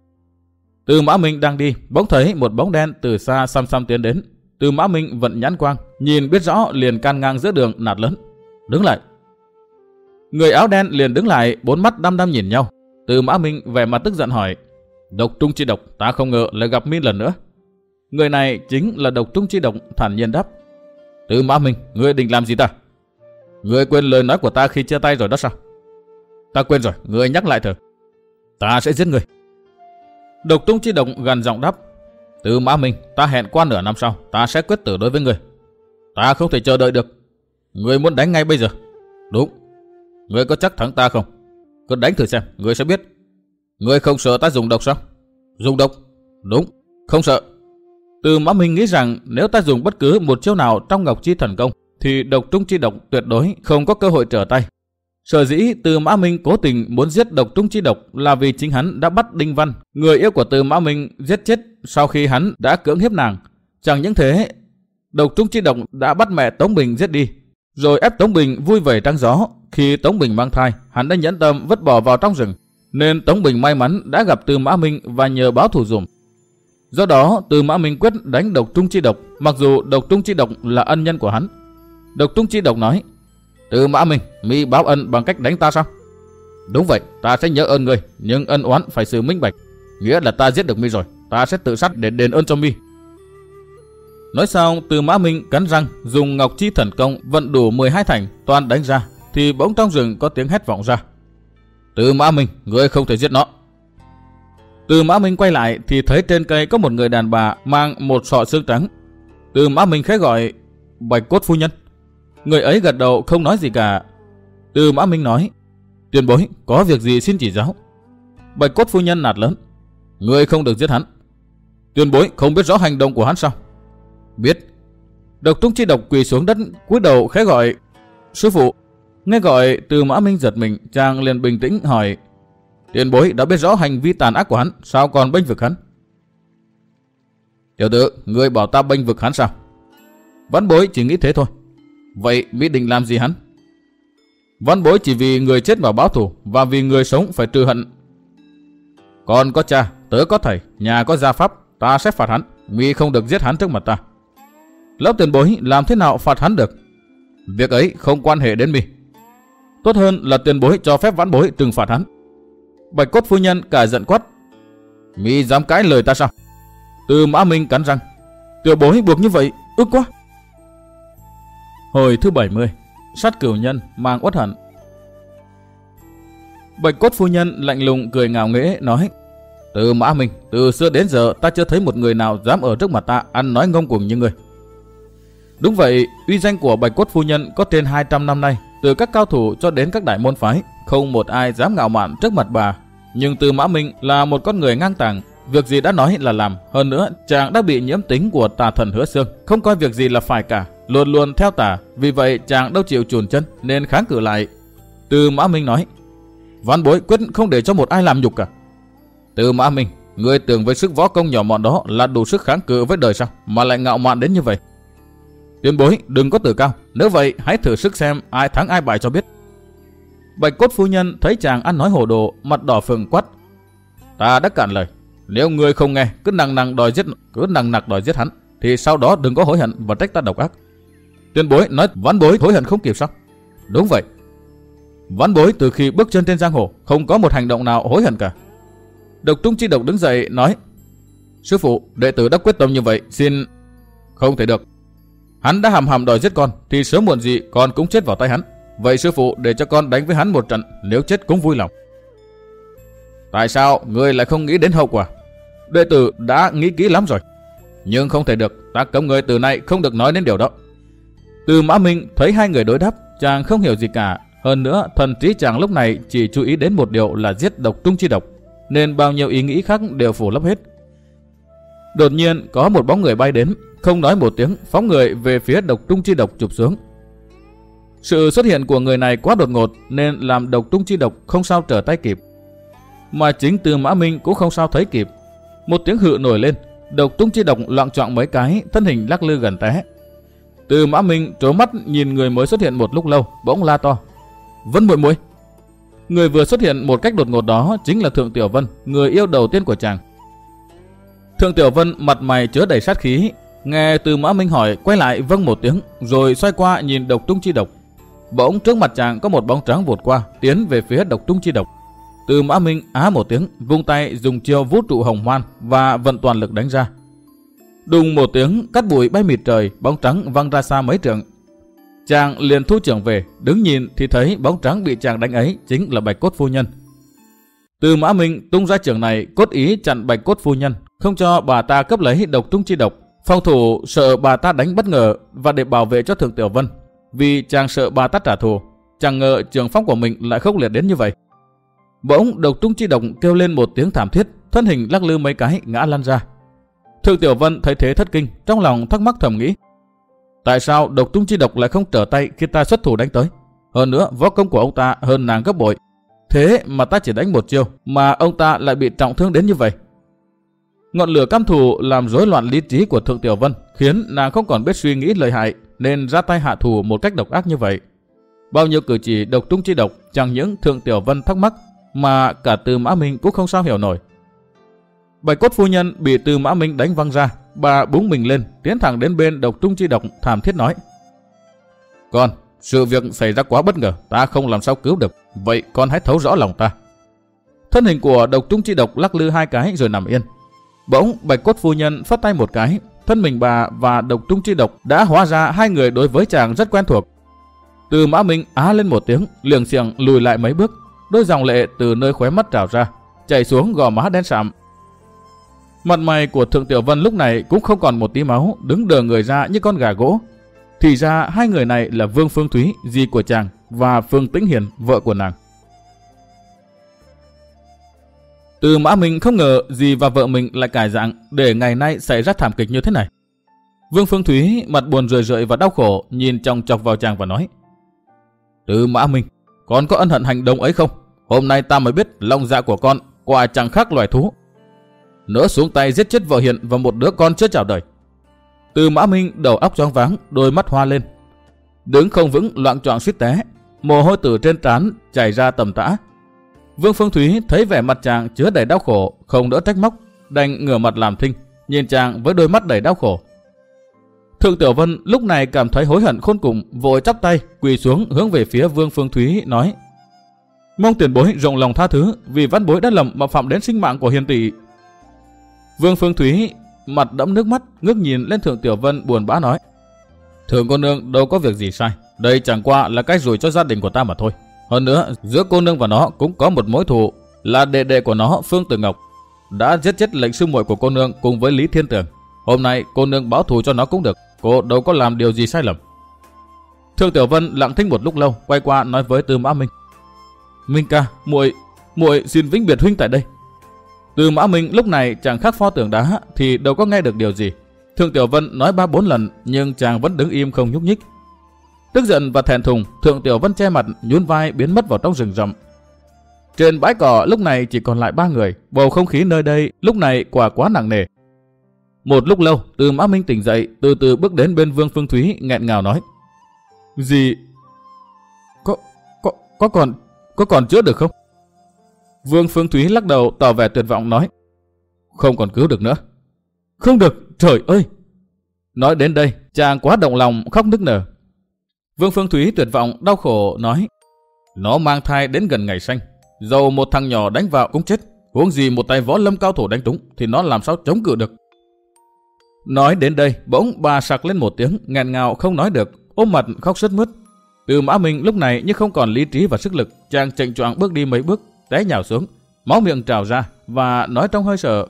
[SPEAKER 1] Từ Mã Minh đang đi, bỗng thấy một bóng đen từ xa xăm xăm tiến đến. Từ Mã Minh vận nhãn quang, nhìn biết rõ liền can ngang giữa đường, nạt lớn: đứng lại. Người áo đen liền đứng lại, 4 mắt đăm đăm nhìn nhau. Từ Mã Minh vẻ mặt tức giận hỏi: Độc Trung Chi Độc, ta không ngờ lại gặp mi lần nữa. Người này chính là Độc Trung Chi Độc, thản nhiên đáp: Từ Mã Minh, ngươi định làm gì ta? Ngươi quên lời nói của ta khi chia tay rồi đó sao? Ta quên rồi, ngươi nhắc lại thử. Ta sẽ giết ngươi. Độc Trung Chi Độc gằn giọng đáp: Từ Mã Minh, ta hẹn qua nửa năm sau, ta sẽ quyết tử đối với ngươi. Ta không thể chờ đợi được. Ngươi muốn đánh ngay bây giờ? Đúng. Ngươi có chắc thắng ta không? Cứ đánh thử xem, ngươi sẽ biết. Ngươi không sợ ta dùng độc sao? Dùng độc? Đúng, không sợ. Từ Mã Minh nghĩ rằng nếu ta dùng bất cứ một chiêu nào trong Ngọc Chi Thần Công, thì Độc Trung Chi Độc tuyệt đối không có cơ hội trở tay. Sở dĩ Từ Mã Minh cố tình muốn giết Độc Trung Chi Độc là vì chính hắn đã bắt Đinh Văn, người yêu của Từ Mã Minh, giết chết sau khi hắn đã cưỡng hiếp nàng. Chẳng những thế, Độc Trung Chi Độc đã bắt mẹ Tống Bình giết đi, rồi ép Tống Bình vui vầy trăng gió. Khi Tống Bình mang thai, hắn đã nhẫn tâm vứt bỏ vào trong rừng, nên Tống Bình may mắn đã gặp Từ Mã Minh và nhờ báo thù dùm. Do đó, Từ Mã Minh quyết đánh Độc Trung Chi Độc, mặc dù Độc Trung Chi Độc là ân nhân của hắn. Độc Trung Chi Độc nói: Từ Mã Minh, mi báo ân bằng cách đánh ta sao? Đúng vậy, ta sẽ nhớ ơn ngươi, nhưng ân oán phải xử minh bạch. Nghĩa là ta giết được mi rồi, ta sẽ tự sát để đền ơn cho mi. Nói xong, Từ Mã Minh cắn răng, dùng Ngọc Chi Thần Công vận đủ 12 thành, toàn đánh ra, thì bỗng trong rừng có tiếng hét vọng ra: Từ Mã Minh, ngươi không thể giết nó. Từ Mã Minh quay lại thì thấy trên cây có một người đàn bà mang một sọ xương trắng. Từ Mã Minh khẽ gọi: Bạch Cốt phu nhân. Người ấy gật đầu không nói gì cả. Từ Mã Minh nói: Tiền bối, có việc gì xin chỉ giáo. Bạch Cốt phu nhân nạt lớn: Ngươi không được giết hắn. Tiền bối không biết rõ hành động của hắn sao? Biết. Độc Trung Chi Độc quỳ xuống đất, cúi đầu khẽ gọi: Sư phụ. Nghe gọi, Từ Mã Minh giật mình, chàng liền bình tĩnh hỏi: Tiền bối đã biết rõ hành vi tàn ác của hắn, sao còn bênh vực hắn? Tiểu tử, ngươi bảo ta bênh vực hắn sao? Vãn bối chỉ nghĩ thế thôi. Vậy mỹ định làm gì hắn? Vãn bối chỉ vì người chết mà báo thù, và vì người sống phải trừ hận. Con có cha, tớ có thầy, nhà có gia pháp, ta sẽ phạt hắn. Mi không được giết hắn trước mặt ta. Lão tiền bối làm thế nào phạt hắn được? Việc ấy không quan hệ đến mi. Tốt hơn là tiền bối cho phép vãn bối trừng phạt hắn. Bạch Cốt phu nhân cả giận quát: Mi dám cãi lời ta sao? Từ Mã Minh cắn răng: Tiểu bối buộc như vậy, ức quá. Hồi thứ 70. Sát cửu nhân mang uất hận. Bạch Cốt phu nhân lạnh lùng cười ngạo nghễ nói: Từ Mã Minh, từ xưa đến giờ ta chưa thấy một người nào dám ở trước mặt ta ăn nói ngông cuồng như ngươi. Đúng vậy, uy danh của Bạch Cốt phu nhân có trên 200 năm nay, từ các cao thủ cho đến các đại môn phái, không một ai dám ngạo mạn trước mặt bà. Nhưng Từ Mã Minh là một con người ngang tàng, việc gì đã nói là làm. Hơn nữa, chàng đã bị nhiễm tính của tà thần Hứa Xương, không coi việc gì là phải cả, luôn luôn theo tà. Vì vậy chàng đâu chịu chùn chân nên kháng cự lại. Từ Mã Minh nói: Vãn bối quyết không để cho một ai làm nhục cả. Từ Mã Minh, ngươi tưởng với sức võ công nhỏ mọn đó là đủ sức kháng cự với đời sao, mà lại ngạo mạn đến như vậy? Tiền bối đừng có tự cao, nếu vậy hãy thử sức xem ai thắng ai bại cho biết. Bạch Cốt phu nhân thấy chàng ăn nói hồ đồ, mặt đỏ phừng quát: Ta đã cạn lời, nếu ngươi không nghe, cứ nằng nặc đòi giết hắn, thì sau đó đừng có hối hận và trách ta độc ác. Tiền bối nói vãn bối hối hận không kịp sao? Đúng vậy. Vãn bối từ khi bước chân trên giang hồ không có một hành động nào hối hận cả. Độc Trung Chi Độc đứng dậy nói: Sư phụ, đệ tử đã quyết tâm như vậy, xin... Không thể được. Hắn đã hàm đòi giết con thì sớm muộn gì con cũng chết vào tay hắn. Vậy sư phụ để cho con đánh với hắn một trận, nếu chết cũng vui lòng. Tại sao ngươi lại không nghĩ đến hậu quả? Đệ tử đã nghĩ kỹ lắm rồi. Nhưng không thể được, ta cấm ngươi từ nay không được nói đến điều đó. Từ Mã Minh thấy hai người đối đáp, chàng không hiểu gì cả. Hơn nữa thần trí chàng lúc này chỉ chú ý đến một điều là giết Độc Trung Chi Độc, nên bao nhiêu ý nghĩ khác đều phủ lấp hết. Đột nhiên có một bóng người bay đến, không nói một tiếng phóng người về phía Độc Trung Chi Độc chụp xuống. Sự xuất hiện của người này quá đột ngột nên làm Độc Trung Chi Độc không sao trở tay kịp, mà chính Từ Mã Minh cũng không sao thấy kịp. Một tiếng hự nổi lên, Độc Trung Chi Độc loạng choạng mấy cái, thân hình lắc lư gần té. Từ Mã Minh trố mắt nhìn người mới xuất hiện một lúc lâu, bỗng la to: Vân muội muội! Người vừa xuất hiện một cách đột ngột đó chính là Thượng Tiểu Vân, người yêu đầu tiên của chàng. Thượng Tiểu Vân mặt mày chứa đầy sát khí, nghe Từ Mã Minh hỏi quay lại vâng một tiếng, rồi xoay qua nhìn Độc Trung Chi Độc. Bỗng trước mặt chàng có một bóng trắng vụt qua, tiến về phía Độc Trung Chi Độc. Từ Mã Minh á một tiếng, vung tay dùng chiêu vũ trụ hồng hoan và vận toàn lực đánh ra. Đùng một tiếng, cát bụi bay mịt trời, bóng trắng văng ra xa mấy trượng. Chàng liền thu trưởng về, đứng nhìn thì thấy bóng trắng bị chàng đánh ấy chính là Bạch Cốt phu nhân. Từ Mã Minh tung ra trưởng này cốt ý chặn Bạch Cốt phu nhân, không cho bà ta cướp lấy Độc Trung Chi Độc. Phòng thủ sợ bà ta đánh bất ngờ và để bảo vệ cho Thượng Tiểu Vân, vì chàng sợ bà ta trả thù. Chẳng ngờ trường phong của mình lại khốc liệt đến như vậy. Bỗng Độc Trung Chi Độc kêu lên một tiếng thảm thiết, thân hình lắc lư mấy cái ngã lăn ra. Thượng Tiểu Vân thấy thế thất kinh, trong lòng thắc mắc thầm nghĩ: tại sao Độc Trung Chi Độc lại không trở tay khi ta xuất thủ đánh tới? Hơn nữa võ công của ông ta hơn nàng gấp bội, thế mà ta chỉ đánh một chiêu mà ông ta lại bị trọng thương đến như vậy. Ngọn lửa căm thù làm rối loạn lý trí của Thượng Tiểu Vân, khiến nàng không còn biết suy nghĩ lợi hại, nên ra tay hạ thủ một cách độc ác như vậy. Bao nhiêu cử chỉ Độc Trung Chi Độc chẳng những Thượng Tiểu Vân thắc mắc, mà cả Từ Mã Minh cũng không sao hiểu nổi. Bạch Cốt phu nhân bị Từ Mã Minh đánh văng ra, bà búng mình lên, tiến thẳng đến bên Độc Trung Chi Độc, thảm thiết nói: Con, sự việc xảy ra quá bất ngờ, ta không làm sao cứu được, vậy con hãy thấu rõ lòng ta. Thân hình của Độc Trung Chi Độc lắc lư hai cái rồi nằm yên. Bỗng Bạch Cốt phu nhân phất tay một cái, thân mình bà và Độc Trung Chi Độc đã hóa ra hai người đối với chàng rất quen thuộc. Từ Mã Minh á lên một tiếng, liềng xiềng lùi lại mấy bước, đôi dòng lệ từ nơi khóe mắt trào ra, chảy xuống gò má đen sạm. Mặt mày của Thượng Tiểu Vân lúc này cũng không còn một tí máu, đứng đờ người ra như con gà gỗ. Thì ra hai người này là Vương Phương Thúy, dì của chàng, và Phương Tĩnh Hiền, vợ của nàng. Từ Mã Minh không ngờ dì và vợ mình lại cải dạng để ngày nay xảy ra thảm kịch như thế này. Vương Phương Thúy mặt buồn rười rượi và đau khổ, nhìn chòng chọc vào chàng và nói: Từ Mã Minh, con có ân hận hành động ấy không? Hôm nay ta mới biết lòng dạ của con quả chẳng khác loài thú. Nỡ xuống tay giết chết vợ hiền và một đứa con chưa chào đời. Từ Mã Minh đầu óc choáng váng, đôi mắt hoa lên, đứng không vững, loạng choạng suýt té, mồ hôi từ trên trán chảy ra tầm tã. Vương Phương Thúy thấy vẻ mặt chàng chứa đầy đau khổ, không đỡ trách móc, đành ngửa mặt làm thinh, nhìn chàng với đôi mắt đầy đau khổ. Thượng Tiểu Vân lúc này cảm thấy hối hận khôn cùng, vội chắp tay quỳ xuống hướng về phía Vương Phương Thúy nói: Mong tiền bối rộng lòng tha thứ, vì văn bối đã lầm mà phạm đến sinh mạng của hiền tỷ. Vương Phương Thúy mặt đẫm nước mắt, ngước nhìn lên Thượng Tiểu Vân buồn bã nói: Thượng cô nương đâu có việc gì sai, đây chẳng qua là cái rủi cho gia đình của ta mà thôi. Hơn nữa giữa cô nương và nó cũng có một mối thù, là đệ đệ của nó Phương Tử Ngọc đã giết chết lệnh sư muội của cô nương cùng với Lý Thiên Tường. Hôm nay cô nương báo thù cho nó cũng được, cô đâu có làm điều gì sai lầm. Thượng Tiểu Vân lặng thinh một lúc lâu, quay qua nói với Từ Mã Minh: Minh ca, muội xin vĩnh biệt huynh tại đây. Từ Mã Minh lúc này chẳng khác pho tượng đá, thì đâu có nghe được điều gì. Thượng Tiểu Vân nói 3-4 lần nhưng chàng vẫn đứng im không nhúc nhích. Tức giận và thẹn thùng, Thượng Tiểu Vân che mặt nhún vai biến mất vào trong rừng rậm. Trên bãi cỏ lúc này chỉ còn lại 3 người, bầu không khí nơi đây lúc này quả quá nặng nề. Một lúc lâu, Từ Mã Minh tỉnh dậy, từ từ bước đến bên Vương Phương Thúy, nghẹn ngào nói: Dì, có còn chữa được không? Vương Phương Thúy lắc đầu tỏ vẻ tuyệt vọng nói: Không còn cứu được nữa. Không được, trời ơi! Nói đến đây, chàng quá động lòng khóc nức nở. Vương Phương Thúy tuyệt vọng đau khổ nói, nó mang thai đến gần ngày sanh, dầu một thằng nhỏ đánh vào cũng chết, huống gì một tay võ lâm cao thủ đánh trúng thì nó làm sao chống cự được. Nói đến đây, bỗng bà sặc lên một tiếng, nghẹn ngào không nói được, ôm mặt khóc sướt mướt. Từ Mã Minh lúc này như không còn lý trí và sức lực, chàng chệnh choạng bước đi mấy bước, té nhào xuống, máu miệng trào ra và nói trong hơi sợ,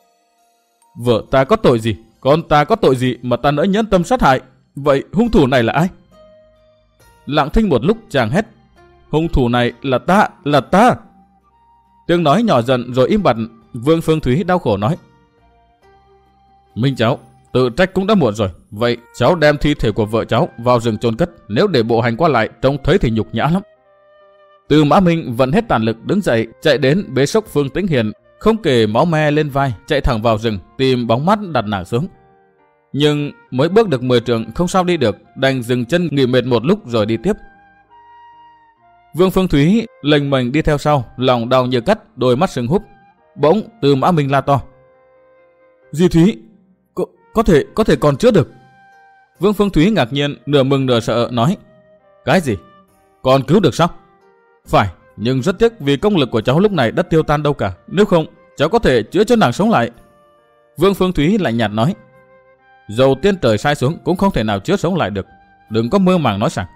[SPEAKER 1] vợ ta có tội gì, con ta có tội gì mà ta nỡ nhẫn tâm sát hại, vậy hung thủ này là ai? Lặng thinh một lúc, chàng hét, hung thủ này là ta. Tiếng nói nhỏ dần rồi im bặt. Vương Phương Thúy đau khổ nói, Minh cháu, tự trách cũng đã muộn rồi, vậy cháu đem thi thể của vợ cháu vào rừng chôn cất, nếu để bộ hành qua lại trông thấy thì nhục nhã lắm. Từ Mã Minh vận hết tàn lực đứng dậy, chạy đến bế xốc Phương Tĩnh Hiền, không kể máu me lên vai, chạy thẳng vào rừng tìm bóng mát đặt nàng xuống. Nhưng mới bước được 10 trượng không sao đi được, đành dừng chân nghỉ mệt một lúc rồi đi tiếp. Vương Phương Thúy lềnh mềnh đi theo sau, lòng đau như cắt, đôi mắt sưng húp. Bỗng Từ Mã Minh la to, Di Thúy, có thể còn chữa được. Vương Phương Thúy ngạc nhiên, nửa mừng nửa sợ nói, cái gì? Còn cứu được sao? Phải, nhưng rất tiếc vì công lực của cháu lúc này đã tiêu tan đâu cả, nếu không cháu có thể chữa cho nàng sống lại. Vương Phương Thúy lạnh nhạt nói, dầu tiên trời sai xuống cũng không thể nào chữa sống lại được, đừng có mơ màng nói rằng.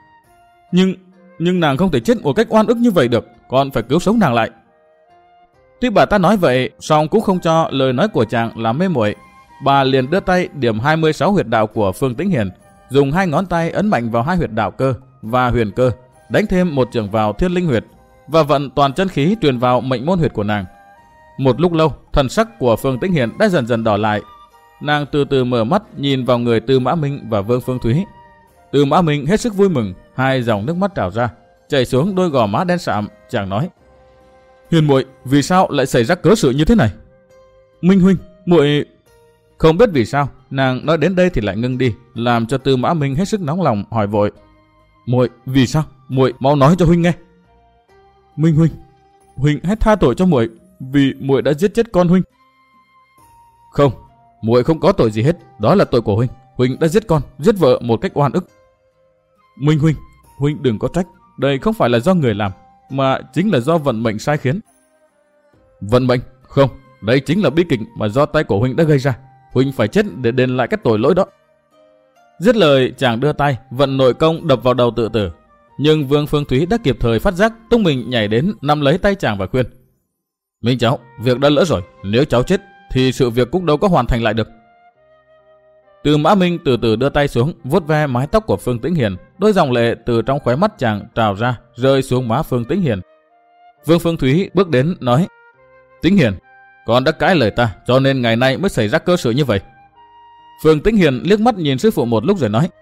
[SPEAKER 1] Nhưng nàng không thể chết một cách oan ức như vậy được, còn phải cứu sống nàng lại. Tuy bà ta nói vậy, song cũng không cho lời nói của chàng làm mê muội. Bà liền đưa tay điểm 26 huyệt đạo của Phương Tĩnh Hiền, dùng 2 ngón tay ấn mạnh vào 2 huyệt đạo cơ và huyền cơ, đánh thêm một chưởng vào thiên linh huyệt và vận toàn chân khí truyền vào mệnh môn huyệt của nàng. Một lúc lâu, thần sắc của Phương Tĩnh Hiền đã dần dần đỏ lại. Nàng từ từ mở mắt nhìn vào người Từ Mã Minh và Vương Phương Thúy. Từ Mã Minh hết sức vui mừng, 2 dòng nước mắt trào ra, chảy xuống đôi gò má đen sạm. Chàng nói, Hiền muội, vì sao lại xảy ra cớ sự như thế này? Minh huynh, muội... Không biết vì sao, nàng nói đến đây thì lại ngưng đi, làm cho Từ Mã Minh hết sức nóng lòng, hỏi vội, muội, vì sao? Muội mau nói cho huynh nghe. Minh huynh hãy tha tội cho muội, vì muội đã giết chết con huynh. Không, muội không có tội gì hết, đó là tội của huynh. Huynh đã giết con, giết vợ một cách oan ức. Minh huynh đừng có trách, đây không phải là do người làm, mà chính là do vận mệnh sai khiến. Vận mệnh? Không, đây chính là bi kịch mà do tay của huynh đã gây ra. Huynh phải chết để đền lại cái tội lỗi đó. Dứt lời, chàng đưa tay vận nội công đập vào đầu tự tử. Nhưng Vương Phương Thúy đã kịp thời phát giác, tung mình nhảy đến nắm lấy tay chàng và khuyên, Minh cháu, việc đã lỡ rồi, nếu cháu chết thì sự việc cũng đâu có hoàn thành lại được. Từ Mã Minh từ từ đưa tay xuống, vuốt ve mái tóc của Phương Tĩnh Hiền, đôi dòng lệ từ trong khóe mắt chàng trào ra, rơi xuống má Phương Tĩnh Hiền. Vương Phương Thúy bước đến nói, Tĩnh Hiền, con đã cãi lời ta, cho nên ngày nay mới xảy ra cơ sự như vậy. Phương Tĩnh Hiền liếc mắt nhìn sư phụ một lúc rồi nói,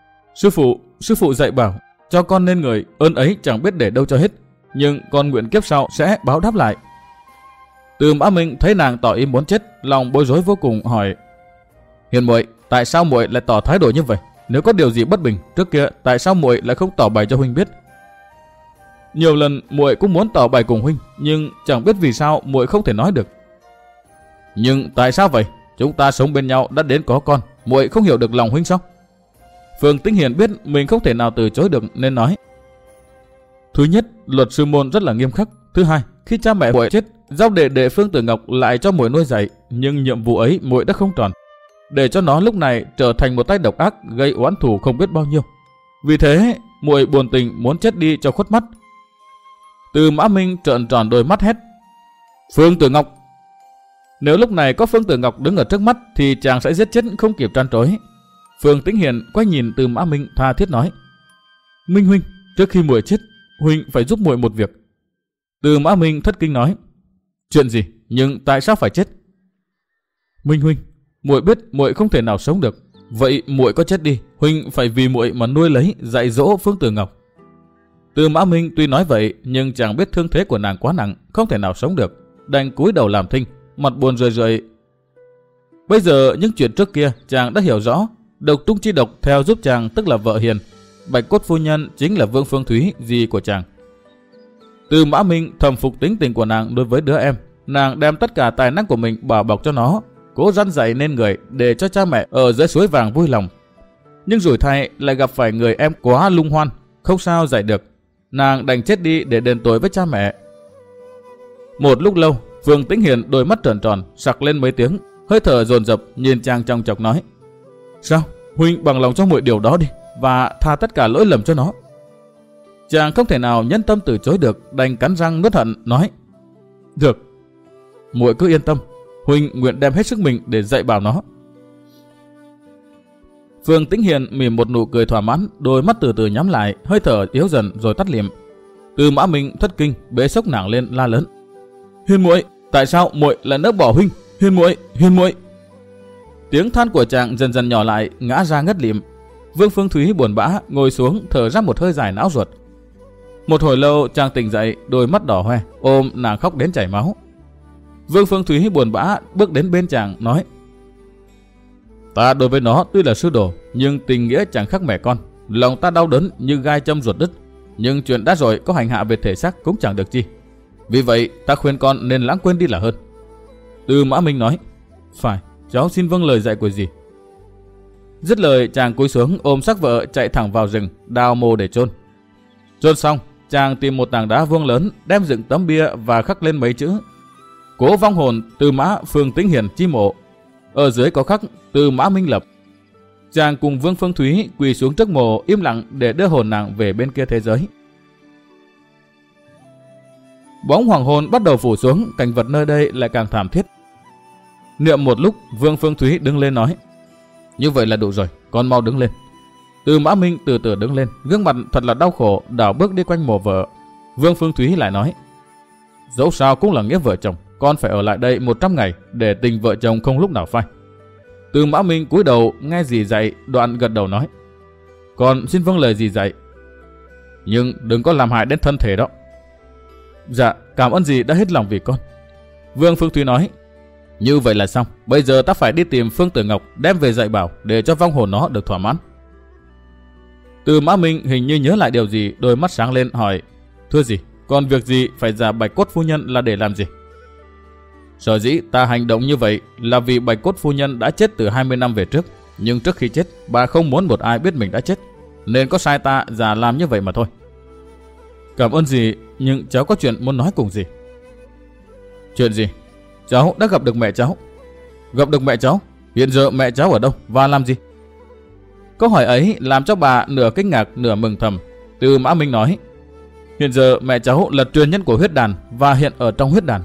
[SPEAKER 1] Sư phụ dạy bảo cho con nên người, ơn ấy chẳng biết để đâu cho hết, nhưng con nguyện kiếp sau sẽ báo đáp lại. Từ Mã Minh thấy nàng tỏ ý muốn chết, lòng bối rối vô cùng, hỏi, Hiền muội, tại sao muội lại tỏ thái độ như vậy? Nếu có điều gì bất bình trước kia, tại sao muội lại không tỏ bày cho huynh biết? Nhiều lần muội cũng muốn tỏ bày cùng huynh, nhưng chẳng biết vì sao muội không thể nói được. Nhưng tại sao vậy? Chúng ta sống bên nhau đã đến có con, muội không hiểu được lòng huynh sao? Phương Tĩnh Hiền biết mình không thể nào từ chối được nên nói, thứ nhất, luật sư môn rất là nghiêm khắc. Thứ hai, khi cha mẹ muội chết, giao đệ Phương Tử Ngọc lại cho muội nuôi dạy, nhưng nhiệm vụ ấy muội đã không tròn, để cho nó lúc này trở thành một tay độc ác, gây oán thù không biết bao nhiêu. Vì thế, muội buồn tình muốn chết đi cho khuất mắt. Từ Mã Minh trợn tròn đôi mắt hét, Phương Tử Ngọc! Nếu lúc này có Phương Tử Ngọc đứng ở trước mắt thì chàng sẽ giết chết không kịp trăn trối. Phương Tĩnh Hiền quay nhìn Từ Mã Minh tha thiết nói, Minh huynh, trước khi muội chết, huynh phải giúp muội một việc. Từ Mã Minh thất kinh nói, chuyện gì? Nhưng tại sao phải chết? Minh huynh, muội biết muội không thể nào sống được, vậy muội có chết đi, huynh phải vì muội mà nuôi lấy, dạy dỗ Phương Tử Ngọc. Từ Mã Minh tuy nói vậy, nhưng chàng biết thương thế của nàng quá nặng, không thể nào sống được, đành cúi đầu làm thinh, mặt buồn rười rượi. Bây giờ những chuyện trước kia chàng đã hiểu rõ. Độc Tung Chi Độc theo giúp chàng tức là vợ hiền, Bạch Cốt phu nhân chính là Vương Phương Thúy, dì của chàng. Từ Mã Minh thầm phục tính tình của nàng đối với đứa em, nàng đem tất cả tài năng của mình bảo bọc cho nó, cố răn dạy nên người để cho cha mẹ ở dưới suối vàng vui lòng. Nhưng rủi thay lại gặp phải người em quá lung hoan, không sao dạy được. Nàng đành chết đi để đền tội với cha mẹ. Một lúc lâu, Phương Tĩnh Hiền đôi mắt tròn tròn, sặc lên mấy tiếng, hơi thở dồn dập nhìn chàng trong chọc nói: Sao? Huynh bằng lòng cho muội điều đó đi, và tha tất cả lỗi lầm cho nó. Chàng không thể nào nhân tâm từ chối được, đành cắn răng nuốt hận nói: Được, muội cứ yên tâm, huynh nguyện đem hết sức mình để dạy bảo nó. Phương Tĩnh Hiền mỉm một nụ cười thỏa mãn, đôi mắt từ từ nhắm lại, hơi thở yếu dần rồi tắt liệm. Tư Mã Minh thất kinh, bế xốc nàng lên la lớn: Hiền muội, tại sao muội lại nỡ bỏ huynh? Hiền muội, Hiền muội. Tiếng than của chàng dần dần nhỏ lại, ngã ra ngất lịm. Vương Phương Thúy buồn bã ngồi xuống, thở ra một hơi dài não ruột. Một hồi lâu chàng tỉnh dậy, đôi mắt đỏ hoe, ôm nàng khóc đến chảy máu. Vương Phương Thúy buồn bã bước đến bên chàng nói: Ta đối với nó tuy là sư đồ, nhưng tình nghĩa chẳng khác mẹ con. Lòng ta đau đớn như gai châm ruột đứt, nhưng chuyện đã rồi có hành hạ về thể xác cũng chẳng được chi. Vì vậy ta khuyên con nên lãng quên đi là hơn. Tư Mã Minh nói: Phải, cháu xin vâng lời dạy của dì. Dứt lời chàng cúi xuống ôm xác vợ chạy thẳng vào rừng, đào mồ để chôn. Chôn xong, chàng tìm một tảng đá vuông lớn, đem dựng tấm bia và khắc lên mấy chữ: Cố vong hồn Tư Mã Phương Tĩnh Hiền chi mộ. Ở dưới có khắc Tư Mã Minh lập. Chàng cùng Vương Phương Thúy quỳ xuống trước mộ im lặng để đưa hồn nàng về bên kia thế giới. Bóng hoàng hôn bắt đầu phủ xuống, cảnh vật nơi đây lại càng thảm thiết. Niệm một lúc, Vương Phương Thúy đứng lên nói: Như vậy là đủ rồi, con mau đứng lên. Tư Mã Minh từ từ đứng lên, gương mặt thật là đau khổ, đảo bước đi quanh mộ vợ. Vương Phương Thúy lại nói: Dẫu sao cũng là nghĩa vợ chồng, con phải ở lại đây 100 ngày để tình vợ chồng không lúc nào phai. Tư Mã Minh cúi đầu nghe dì dạy, đoạn gật đầu nói: Con xin vâng lời dì dạy, nhưng đừng có làm hại đến thân thể đó. Dạ, cảm ơn dì đã hết lòng vì con. Vương Phương Thúy nói: Như vậy là xong, bây giờ ta phải đi tìm Phương Tử Ngọc đem về dạy bảo để cho vong hồn nó được thỏa mãn. Tư Mã Minh hình như nhớ lại điều gì, đôi mắt sáng lên hỏi: Thưa dì, còn việc gì phải giả Bạch Cốt phu nhân là để làm gì? Sở dĩ ta hành động như vậy là vì Bạch Cốt phu nhân đã chết từ 20 năm về trước, nhưng trước khi chết bà không muốn một ai biết mình đã chết, nên có sai ta giả làm như vậy mà thôi. Cảm ơn dì, nhưng cháu có chuyện muốn nói cùng dì. Chuyện gì? Cháu đã gặp được mẹ cháu. Gặp được mẹ cháu? Hiện giờ mẹ cháu ở đâu và làm gì? Câu hỏi ấy làm cho bà nửa kinh ngạc nửa mừng thầm. Tư Mã Minh nói: Hiện giờ mẹ cháu là truyền nhân của huyết đàn và hiện ở trong huyết đàn.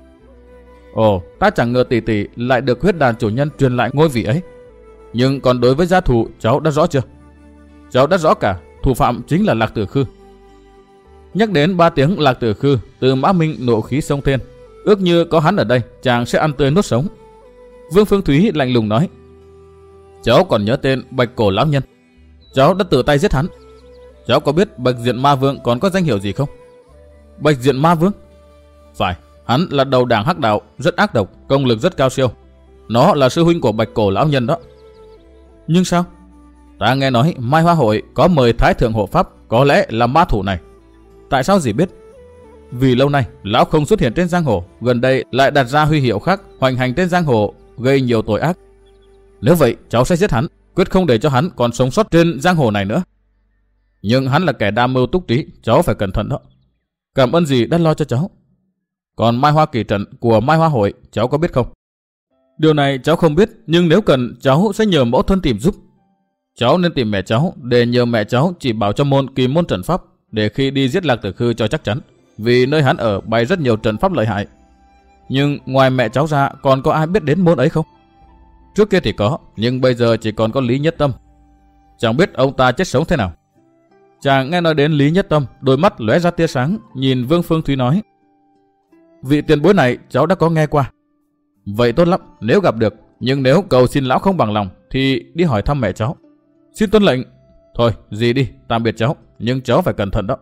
[SPEAKER 1] Ồ, ta chẳng ngờ tỷ tỷ lại được huyết đàn chủ nhân truyền lại ngôi vị ấy. Nhưng còn đối với gia thủ cháu đã rõ chưa? Cháu đã rõ cả, thủ phạm chính là Lạc Tử Khư. Nhắc đến 3 tiếng Lạc Tử Khư, Tư Mã Minh nộ khí xông thiên. Ước như có hắn ở đây, chàng sẽ ăn tươi nuốt sống. Vương Phương Thúy lạnh lùng nói: Cháu còn nhớ tên Bạch Cổ lão nhân. Cháu đã tự tay giết hắn. Cháu có biết Bạch Diện Ma Vương còn có danh hiệu gì không? Bạch Diện Ma Vương? Phải, hắn là đầu đảng hắc đạo, rất ác độc, công lực rất cao siêu. Nó là sư huynh của Bạch Cổ lão nhân đó. Nhưng sao? Ta nghe nói Mai Hoa hội có mời Thái thượng hộ pháp, có lẽ là ma thủ này. Tại sao dì biết? Vì lâu nay lão không xuất hiện trên giang hồ, gần đây lại đặt ra huy hiệu khác, hoành hành trên giang hồ, gây nhiều tội ác. Nếu vậy cháu sẽ giết hắn, quyết không để cho hắn còn sống sót trên giang hồ này nữa. Nhưng hắn là kẻ đa mưu túc trí, cháu phải cẩn thận đó. Cảm ơn dì đã lo cho cháu. Còn Mai Hoa kỳ trận của Mai Hoa hội cháu có biết không? Điều này cháu không biết, nhưng nếu cần cháu sẽ nhờ mẫu thân tìm giúp. Cháu nên tìm mẹ cháu để nhờ mẹ cháu chỉ bảo cho môn kỳ môn trận pháp, để khi đi giết Lạc Tử Khư cho chắc chắn, vì nơi hắn ở bày rất nhiều trận pháp lợi hại. Nhưng ngoài mẹ cháu ra còn có ai biết đến môn ấy không? Trước kia thì có, nhưng bây giờ chỉ còn có Lý Nhất Tâm. Chẳng biết ông ta chết sống thế nào. Chàng nghe nói đến Lý Nhất Tâm, đôi mắt lóe ra tia sáng, nhìn Vương Phương Thúy nói: Vị tiền bối này cháu đã có nghe qua. Vậy tốt lắm, nếu gặp được, nhưng nếu cầu xin lão không bằng lòng thì đi hỏi thăm mẹ cháu. Xin tuân lệnh. Thôi, dì đi, tạm biệt cháu, nhưng cháu phải cẩn thận đó.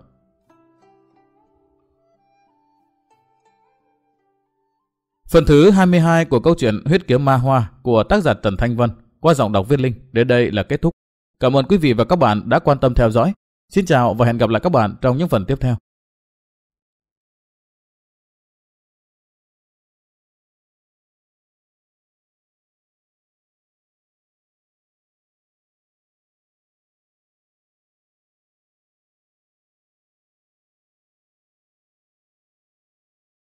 [SPEAKER 1] Phần thứ 22 của câu chuyện Huyết Kiếm Ma Hoa của tác giả Trần Thanh Vân qua giọng đọc Viết Linh đến đây là kết thúc. Cảm ơn quý vị và các bạn đã quan tâm theo dõi. Xin chào và hẹn gặp lại các bạn trong những phần tiếp theo.